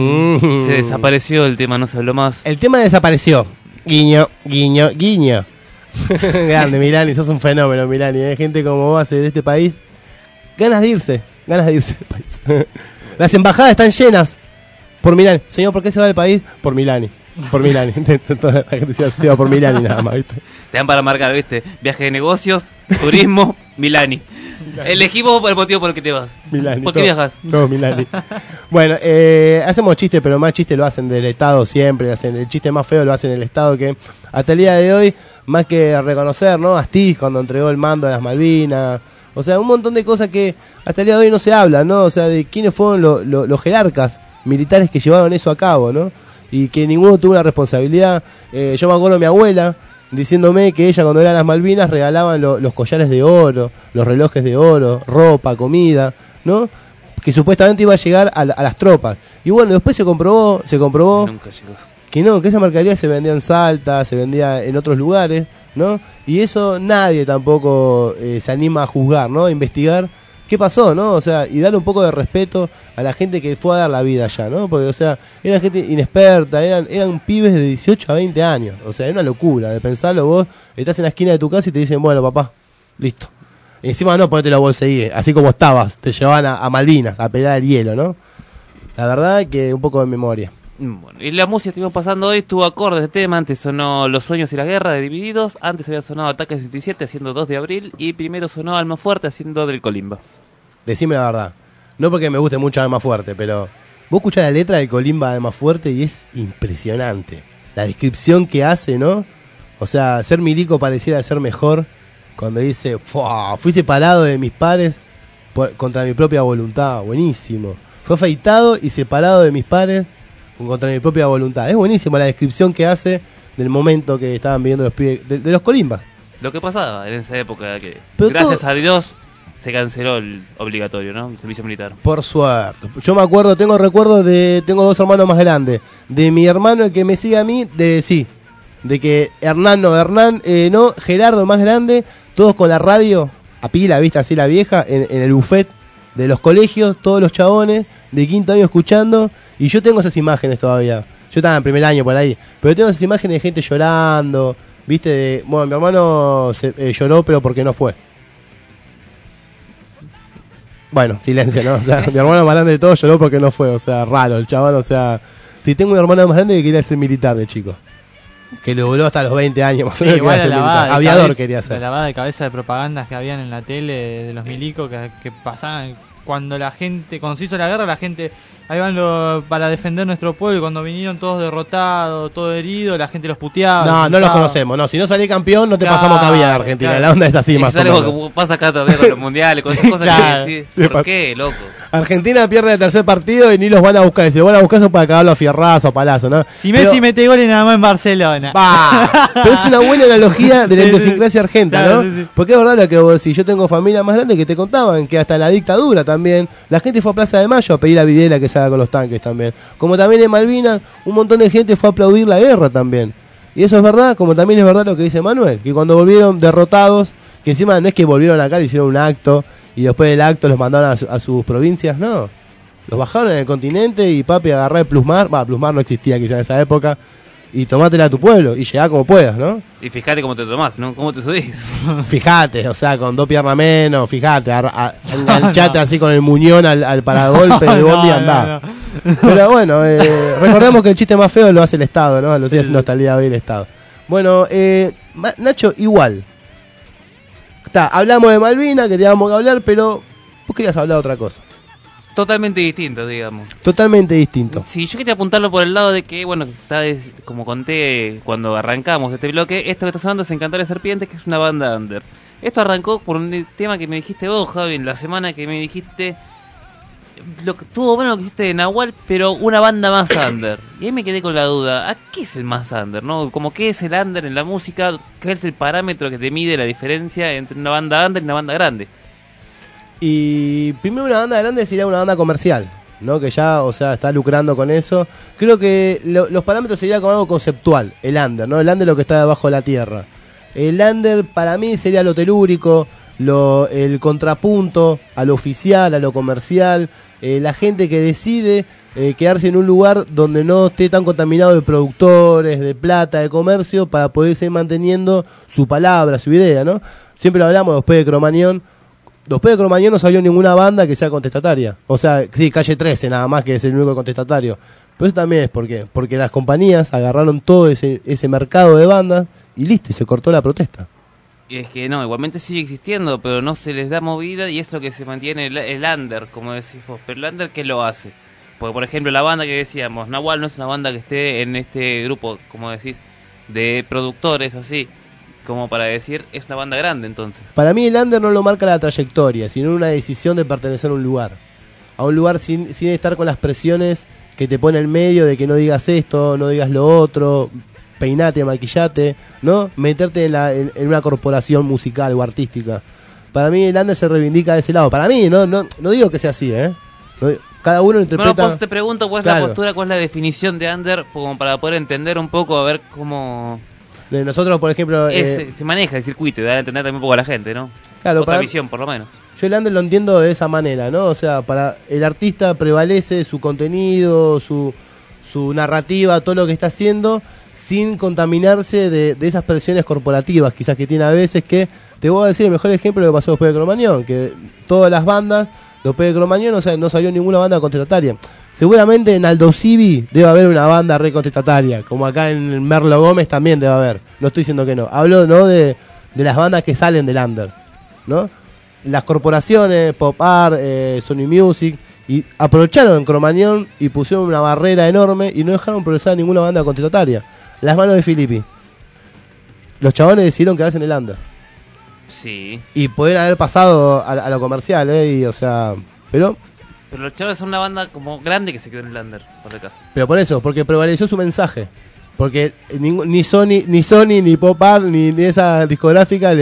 Se desapareció el tema, no se habló más. El tema desapareció. Guiño, guiño, guiño. Grande, Milani, sos un fenómeno, Milani. Hay gente como vos de este país. Ganas de irse del país. Las embajadas están llenas por Milani. Señor, ¿por qué se va del país? Por Milani. Por Milani. Toda la gente se va por Milani nada más, ¿viste? Te dan para marcar, ¿viste? Viaje de negocios, turismo, Milani. Elegimos el motivo por el que te vas. Milani. ¿Por qué viajas? No, Milani. Bueno, hacemos chistes, pero más chistes lo hacen del Estado siempre. El chiste más feo lo hacen el Estado, que hasta el día de hoy, más que reconocer, ¿no? Astiz cuando entregó el mando a las Malvinas. O sea, un montón de cosas que hasta el día de hoy no se habla, ¿no? O sea, de quiénes fueron los jerarcas militares que llevaron eso a cabo, ¿no? Y que ninguno tuvo una responsabilidad. Yo me acuerdo de mi abuela diciéndome que ella cuando era las Malvinas regalaban los collares de oro, los relojes de oro, ropa, comida, ¿no? Que supuestamente iba a llegar a las tropas. Y bueno, después se comprobó Nunca llegó. que esa mercadería se vendía en Salta, se vendía en otros lugares, ¿no? Y eso nadie tampoco se anima a juzgar, ¿no? A investigar qué pasó, ¿no? O sea, y darle un poco de respeto a la gente que fue a dar la vida allá, ¿no? Porque, o sea, eran gente inexperta, eran pibes de 18 a 20 años. O sea, es una locura de pensarlo. Vos estás en la esquina de tu casa y te dicen, bueno, papá, listo. Y encima no, ponete la bolsa ahí, así como estabas, te llevaban a Malvinas a pelear el hielo, ¿no? La verdad que un poco de memoria. Bueno, y la música que estuvimos pasando hoy estuvo acorde a este tema. Antes sonó Los Sueños y la Guerra de Divididos. Antes había sonado Ataque 67 haciendo 2 de abril. Y primero sonó Almafuerte haciendo del Colimba. Decime la verdad. No porque me guste mucho Almafuerte, pero Vos escuchás la letra del Colimba de Más Fuerte y es impresionante. La descripción que hace, ¿no? O sea, ser milico pareciera ser mejor cuando dice, fui separado de mis pares contra mi propia voluntad. Buenísimo. Fue afeitado y separado de mis pares contra mi propia voluntad. Es buenísimo la descripción que hace del momento que estaban viviendo los pibes, de los Colimbas. Lo que pasaba en esa época, que Pero gracias a Dios se canceló el obligatorio, ¿no? El servicio militar. Por suerte. Yo me acuerdo, tengo recuerdos tengo 2 hermanos más grandes. De mi hermano, el que me sigue a mí, de que Hernán, Gerardo, el más grande, todos con la radio a pila, viste, así la vieja, en el buffet de los colegios, todos los chabones de 5º año escuchando, y yo tengo esas imágenes todavía. Yo estaba en primer año por ahí, pero tengo esas imágenes de gente llorando, viste, bueno, mi hermano lloró, pero porque no fue. Bueno, silencio, ¿no? O sea, mi hermano más grande de todos lloró porque no fue, o sea, raro el chabón, o sea, si tengo un hermano más grande que quería ser militar de chico, que lo voló hasta los 20 años, más o menos, igual quería ser militar. Aviador quería ser. La lavada de cabeza de propagandas que habían en la tele de los milicos que pasaban cuando se hizo la guerra, la gente, ahí van para defender nuestro pueblo, y cuando vinieron todos derrotados, todo herido, la gente los puteaba. No los conocemos, no, si no salí campeón no te pasamos cabida en Argentina, la onda es así más o menos. Es algo que pasa acá todavía con los mundiales, con esas cosas que decís, ¿por qué, loco? Argentina pierde el tercer partido y ni los van a buscar, si los van a buscar son para cagarlo a fierrazo, a palazo, ¿no? Si Messi mete goles nada más en Barcelona. Pero es una buena analogía de la idiosincrasia argentina, ¿no? Sí. Porque es verdad lo que vos decís, yo tengo familia más grande que te contaban que hasta en la dictadura también, la gente fue a Plaza de Mayo a pedir a Videla que se haga con los tanques también. Como también en Malvinas, un montón de gente fue a aplaudir la guerra también. Y eso es verdad, como también es verdad lo que dice Manuel, que cuando volvieron derrotados, que encima no es que volvieron acá, le hicieron un acto y después del acto los mandaron a sus provincias, no. Los bajaron en el continente y papi agarrá el Plusmar, Plusmar no existía quizá en esa época, y tomátela a tu pueblo y llegá como puedas, ¿no? Y fíjate cómo te tomás, ¿no? ¿Cómo te subís? Fíjate, o sea, con 2 piernas menos, fíjate, enganchate así con el muñón al paragolpe del bondi y andá. Pero bueno, recordemos que el chiste más feo lo hace el Estado, ¿no? Lo sigue haciendo hasta el día de hoy el Estado. Bueno, Nacho, igual. Hablamos de Malvinas, que teníamos que hablar, pero vos querías hablar de otra cosa. Totalmente distinto, digamos. Totalmente distinto. Sí, yo quería apuntarlo por el lado de que, bueno, como conté cuando arrancamos este bloque, esto que está sonando es Encantar de Serpientes, que es una banda under. Esto arrancó por un tema que me dijiste vos, Javi, en la semana que me dijiste lo que tuvo bueno lo que hiciste de Nahual, pero una banda más under. Y ahí me quedé con la duda, ¿a qué es el más under? ¿No? Como qué es el under en la música, qué es el parámetro que te mide la diferencia entre una banda under y una banda grande. Y primero una banda grande sería una banda comercial, ¿no? Que ya, o sea, está lucrando con eso. Creo que los parámetros sería como algo conceptual, el under, ¿no? El under es lo que está debajo de la tierra. El under para mí sería lo telúrico, el contrapunto a lo oficial, a lo comercial, la gente que decide quedarse en un lugar donde no esté tan contaminado de productores, de plata, de comercio, para poder seguir manteniendo su palabra, su idea, ¿no? Siempre lo hablamos de los P de Cromañón. Después de Cromañón no salió ninguna banda que sea contestataria. O sea, sí, Calle 13 nada más, que es el único contestatario. Pero eso también es porque las compañías agarraron todo ese mercado de bandas y listo, y se cortó la protesta. Y es que no, igualmente sigue existiendo, pero no se les da movida y es lo que se mantiene el under, como decís vos. Pero el under, ¿qué lo hace? Porque, por ejemplo, la banda que decíamos, Nahual no es una banda que esté en este grupo, como decís, de productores así, como para decir, es una banda grande entonces. Para mí el under no lo marca la trayectoria, sino una decisión de pertenecer a un lugar. A un lugar sin estar con las presiones que te pone en medio de que no digas esto, no digas lo otro, peinate, maquillate, ¿no? Meterte en una corporación musical o artística. Para mí el under se reivindica de ese lado. Para mí, no digo que sea así, ¿eh? Cada uno lo interpreta. Bueno, pues te pregunto cuál es la postura, cuál es la definición de under, como para poder entender un poco, a ver cómo... Nosotros, por ejemplo... se maneja el circuito y da a entender también un poco a la gente, ¿no? Claro, otra visión, por lo menos. Yo el under lo entiendo de esa manera, ¿no? O sea, para el artista prevalece su contenido, su narrativa, todo lo que está haciendo, sin contaminarse de esas presiones corporativas, quizás que tiene a veces, que te voy a decir el mejor ejemplo de lo que pasó después de Cromañón, que todas las bandas, después de Cromañón, no salió ninguna banda contestataria. Seguramente en Aldo Civi debe haber una banda re contestataria, como acá en Merlo Gómez también debe haber. No estoy diciendo que no. Hablo, ¿no?, de las bandas que salen del under, ¿no? Las corporaciones, Pop Art, Sony Music Y aprovecharon Cromañón y pusieron una barrera enorme y no dejaron progresar ninguna banda contestataria. Las manos de Filippi. Los chabones decidieron quedarse en el under. Sí. Y poder haber pasado a lo comercial, y o sea, pero los chavales son una banda como grande que se quedó en el under, por el caso. Pero por eso, porque prevaleció su mensaje. Porque ni Sony, ni Pop Art, ni esa discográfica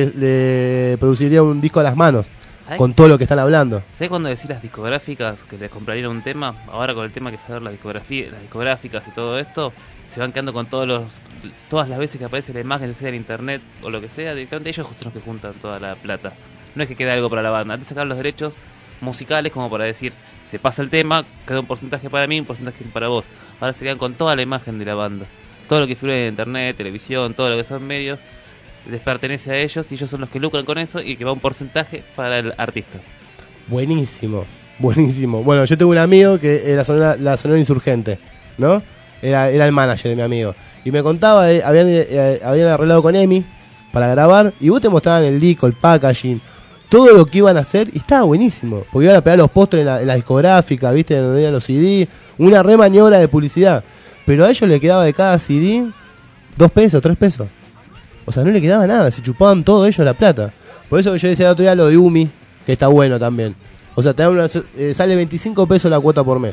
le produciría un disco a las manos. Con todo lo que están hablando. ¿Sabes cuando decís las discográficas que les comprarían un tema? Ahora con el tema que saber las discográficas y todo esto, se van quedando con todas las veces que aparece la imagen, sea en internet o lo que sea, directamente ellos son los que juntan toda la plata. No es que quede algo para la banda. Antes sacaban los derechos musicales como para decir, se pasa el tema, queda un porcentaje para mí, un porcentaje para vos. Ahora se quedan con toda la imagen de la banda. Todo lo que figura en internet, televisión, todo lo que son medios, les pertenece a ellos y ellos son los que lucran con eso y que va un porcentaje para el artista. Buenísimo. Bueno, yo tengo un amigo que la Sonora Insurgente, ¿no? Era el manager de mi amigo. Y me contaba, habían arreglado con EMI para grabar y vos te mostraban el disco, el packaging, todo lo que iban a hacer y estaba buenísimo. Porque iban a pegar los pósteres en la discográfica, ¿viste? Donde iban los CD, una re maniobra de publicidad. Pero a ellos le quedaba de cada CD 2 pesos, 3 pesos. O sea, no le quedaba nada, se chupaban todo ellos la plata. Por eso que yo decía el otro día lo de UMI, que está bueno también. O sea, sale 25 pesos la cuota por mes.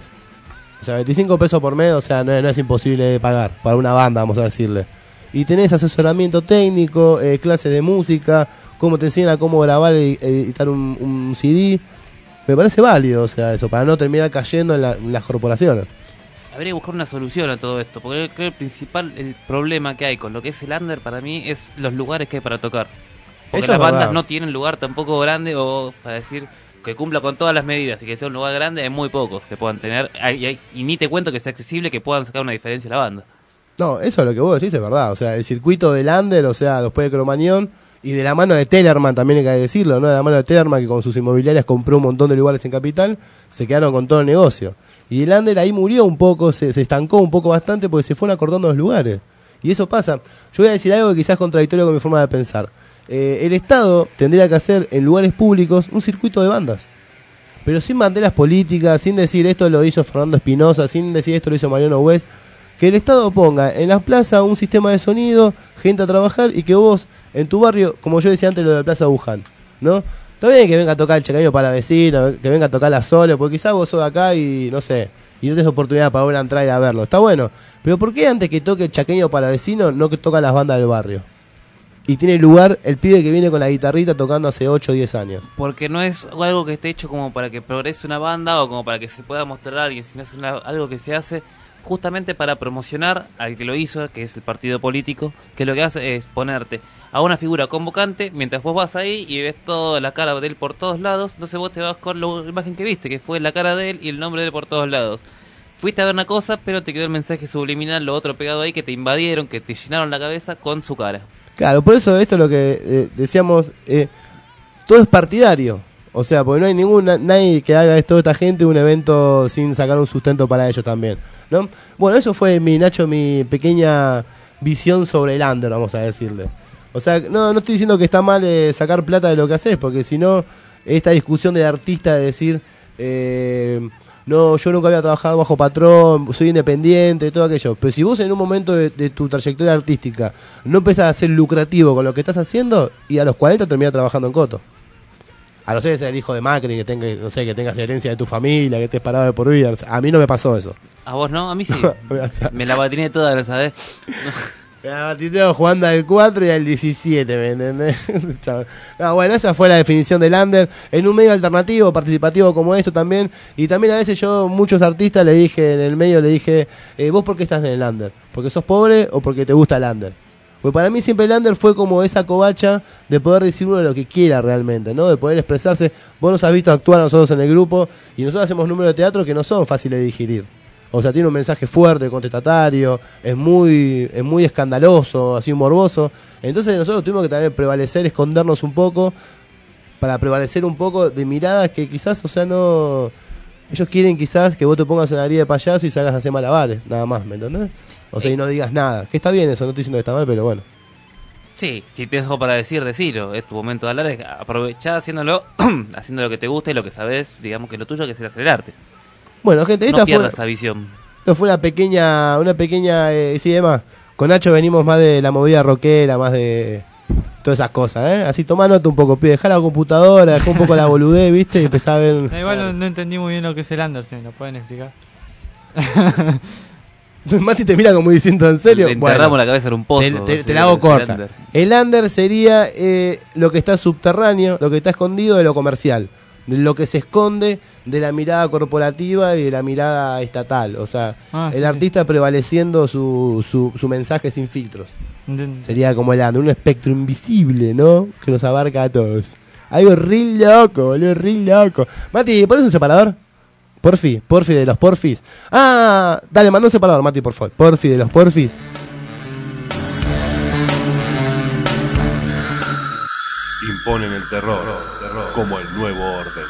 O sea, 25 pesos por mes, o sea, no es imposible de pagar para una banda, vamos a decirle. Y tenés asesoramiento técnico, clases de música, cómo te enseñan a cómo grabar y editar un CD. Me parece válido, o sea, eso, para no terminar cayendo en las corporaciones. Habría que buscar una solución a todo esto, porque creo que el problema que hay con lo que es el under para mí es los lugares que hay para tocar. Porque las bandas no tienen lugar tampoco grande o para decir que cumpla con todas las medidas y que sea un lugar grande, hay muy pocos que puedan tener, y ni te cuento que sea accesible, que puedan sacar una diferencia a la banda. No, eso es lo que vos decís, es verdad. O sea, el circuito del under, o sea, después de Cromañón y de la mano de Tellerman, también hay que decirlo, ¿no? De la mano de Tellerman, que con sus inmobiliarias compró un montón de lugares en Capital, se quedaron con todo el negocio. Y el under ahí murió un poco, se estancó un poco bastante porque se fueron acortando los lugares. Y eso pasa. Yo voy a decir algo que quizás es contradictorio con mi forma de pensar. El Estado tendría que hacer en lugares públicos un circuito de bandas. Pero sin banderas políticas, sin decir esto lo hizo Fernando Espinosa, sin decir esto lo hizo Mariano West. Que el Estado ponga en las plazas un sistema de sonido, gente a trabajar y que vos en tu barrio, como yo decía antes lo de Plaza Wuhan, ¿no? Está bien que venga a tocar el Chacaño para vecino, que venga a tocar la Sole, porque quizás vos sos de acá y no sé, y no tenés oportunidad para volver a entrar y a verlo. Está bueno, pero ¿por qué antes que toque el Chacaño para vecino no que toca las bandas del barrio? Y tiene lugar el pibe que viene con la guitarrita tocando hace 8 o 10 años. Porque no es algo que esté hecho como para que progrese una banda o como para que se pueda mostrar a alguien, sino es algo que se hace justamente para promocionar al que lo hizo, que es el partido político, que lo que hace es ponerte a una figura convocante mientras vos vas ahí y ves toda la cara de él por todos lados. Entonces vos te vas con la imagen que viste, que fue la cara de él y el nombre de él por todos lados. Fuiste a ver una cosa, pero te quedó el mensaje subliminal, lo otro pegado ahí, que te invadieron, que te llenaron la cabeza con su cara. Claro, por eso esto es lo que decíamos, todo es partidario. O sea, porque no hay nadie que haga toda esta gente un evento sin sacar un sustento para ellos también, ¿no? Bueno, eso fue mi pequeña visión sobre el under, vamos a decirle. O sea, no estoy diciendo que está mal sacar plata de lo que haces, porque si no, esta discusión del artista de decir, no, yo nunca había trabajado bajo patrón, soy independiente, todo aquello. Pero si vos en un momento de tu trayectoria artística no empezás a ser lucrativo con lo que estás haciendo, y a los 40 terminás trabajando en coto. A no ser que seas el hijo de Macri, que tengas herencia de tu familia, que estés parado de por vida. O sea, a mí no me pasó eso. ¿A vos no? A mí sí. Me la batiné toda, ¿lo sabés? Me la batiteo jugando al 4 y al 17, ¿me entendés? No, bueno, esa fue la definición del under. En un medio alternativo, participativo como esto también. Y también a veces yo, muchos artistas, en el medio le dije, ¿vos por qué estás en el under? ¿Porque sos pobre o porque te gusta el under? Porque para mí siempre el under fue como esa covacha de poder decir uno lo que quiera realmente, ¿no? De poder expresarse. Vos nos has visto actuar a nosotros en el grupo y nosotros hacemos números de teatro que no son fáciles de digerir. O sea, tiene un mensaje fuerte, contestatario, es muy escandaloso, así morboso. Entonces nosotros tuvimos que también prevalecer, escondernos un poco, para prevalecer un poco de miradas que quizás, o sea, no... Ellos quieren quizás que vos te pongas en la nariz de payaso y salgas a hacer malabares, nada más, ¿me entendés? O sea, y no digas nada. Que está bien eso, no estoy diciendo que está mal, pero bueno. Sí, si tienes algo para decir, decilo. Es tu momento de hablar, aprovechá haciéndolo, haciendo lo que te gusta y lo que sabes, digamos que lo tuyo, que es el acelerarte. Bueno, gente, no pierdas esa visión. Esto fue una pequeña, sí, Emma, con Nacho venimos más de la movida rockera, más de todas esas cosas, ¿eh? Así tomá nota un poco, dejá la computadora, dejá un poco la boludez, ¿viste? Y empezá a ver... Igual no entendí muy bien lo que es el under, si me lo pueden explicar. Mati te mira como diciendo, ¿en serio? Le enterramos la cabeza en un pozo. Te la hago corta. El under sería lo que está subterráneo, lo que está escondido de lo comercial, de lo que se esconde de la mirada corporativa y de la mirada estatal. O sea, el artista prevaleciendo su mensaje sin filtros. Sería como el under, un espectro invisible, ¿no? Que nos abarca a todos. Algo re loco, boludo, re loco. Mati, ¿pones un separador? Porfi de los porfis. Ah, dale, manda un separador, Mati, por favor. Porfi de los porfis. Imponen el terror como el nuevo orden.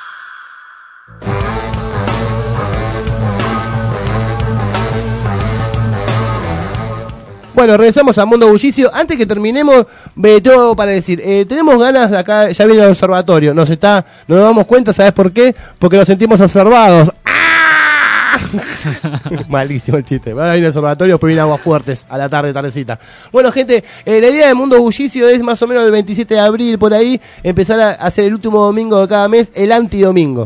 Bueno, regresamos a Mundo Bullicio. Antes que terminemos, tengo algo para decir. Tenemos ganas de acá, ya viene el observatorio. Nos damos cuenta, ¿sabes por qué? Porque nos sentimos observados. ¡Ah! Malísimo el chiste. Ahora viene el observatorio, después viene Aguas Fuertes a la tardecita. Bueno, gente, la idea de Mundo Bullicio es más o menos el 27 de abril, por ahí, empezar a hacer el último domingo de cada mes, el antidomingo.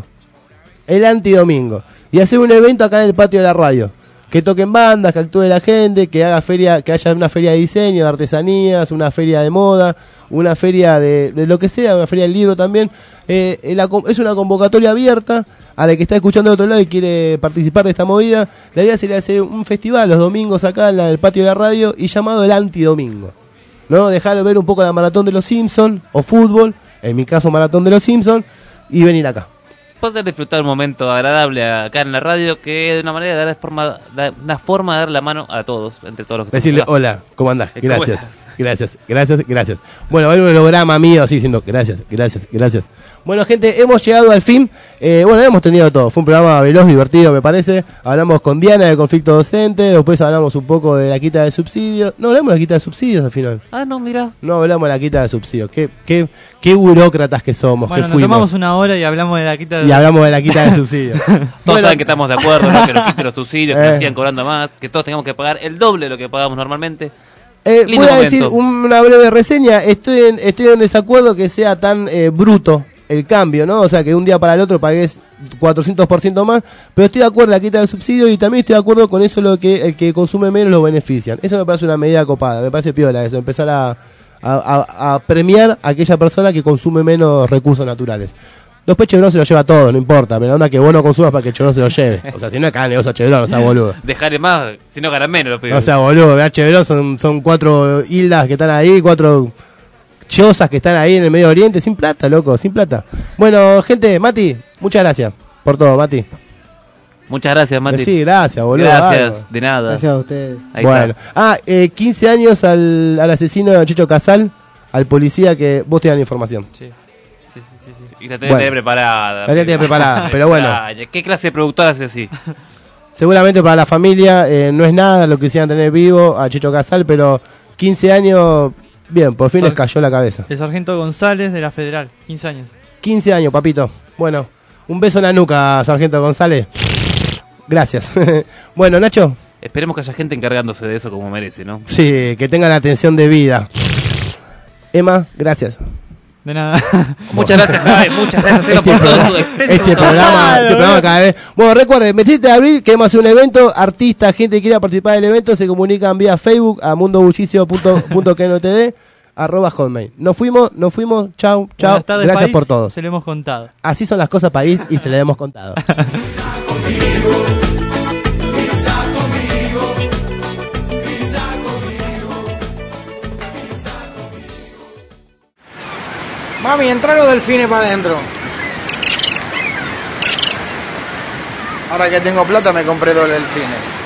Y hacer un evento acá en el patio de la radio. Que toquen bandas, que actúe la gente, que haga feria, que haya una feria de diseño, de artesanías, una feria de moda, una feria de lo que sea, una feria del libro también. Es una convocatoria abierta a la que está escuchando de otro lado y quiere participar de esta movida. La idea sería hacer un festival los domingos acá en el patio de la radio y llamado el antidomingo, ¿no? Dejar ver un poco la maratón de los Simpsons o fútbol, en mi caso maratón de los Simpsons, y venir acá. Poder disfrutar un momento agradable acá en la radio, que de una manera de una forma de dar la mano a todos, entre todos los que decirle hola, ¿cómo andás? Gracias. Bueno, va a haber un holograma mío así diciendo gracias. Bueno, gente, hemos llegado al fin. Hemos tenido todo. Fue un programa veloz, divertido, me parece. Hablamos con Diana del conflicto docente. Después hablamos un poco de la quita de subsidios. No hablamos de la quita de subsidios al final. No, mira. No hablamos de la quita de subsidios. Qué burócratas que somos. Bueno, que nos tomamos una hora y hablamos de la quita de... Y hablamos de la quita de subsidios. Todos saben que estamos de acuerdo, ¿no? Que nos quiten los subsidios, que nos sigan cobrando más, que todos tengamos que pagar el doble de lo que pagamos normalmente. Voy a decir una breve reseña. Estoy en desacuerdo que sea tan bruto el cambio, ¿no? O sea, que un día para el otro pagues 400% más, pero estoy de acuerdo en la quita del subsidio y también estoy de acuerdo con eso, lo que el que consume menos lo benefician. Eso me parece una medida copada, me parece piola eso, empezar a premiar a aquella persona que consume menos recursos naturales. Después Chevron se lo lleva todo, no importa, pero onda que vos no consumas para que Chevron se lo lleve. O sea, si no es cada negocio Chevron, no sea boludo. Dejaré más, si no ganan menos los pibes. O sea, boludo, vea Chevron son 4 islas que están ahí, 4 chozas que están ahí en el Medio Oriente, sin plata, loco, sin plata. Bueno, gente, Mati, muchas gracias por todo, Mati. Muchas gracias, Mati. Sí, gracias, boludo. Gracias, de nada. Gracias a ustedes. Ahí bueno, está. 15 años al asesino Chicho Casal, al policía que vos te dan información. Sí. Y la tenés preparada. Pero bueno. ¿Qué clase de productora hace así? Seguramente para la familia no es nada lo que quisieran tener vivo a Chicho Casal, pero 15 años, bien, por fin les cayó la cabeza. El sargento González de la Federal, 15 años. 15 años, papito. Bueno, un beso en la nuca, sargento González. Gracias. Bueno, Nacho. Esperemos que haya gente encargándose de eso como merece, ¿no? Sí, que tenga la atención debida. Emma, gracias. De nada. Muchas gracias, Javi. Muchas gracias por todo tu este programa cada vez. Bueno, recuerden, 27 de abril queremos hacer un evento. Artistas, gente que quiera participar del evento, se comunican vía Facebook a mundobullicio.knotd @hotmail. Nos fuimos. Chau. Gracias país, por todo. Se lo hemos contado. Así son las cosas, país, y se le hemos contado. Mami, entra los delfines para adentro. Ahora que tengo plata me compré 2 delfines.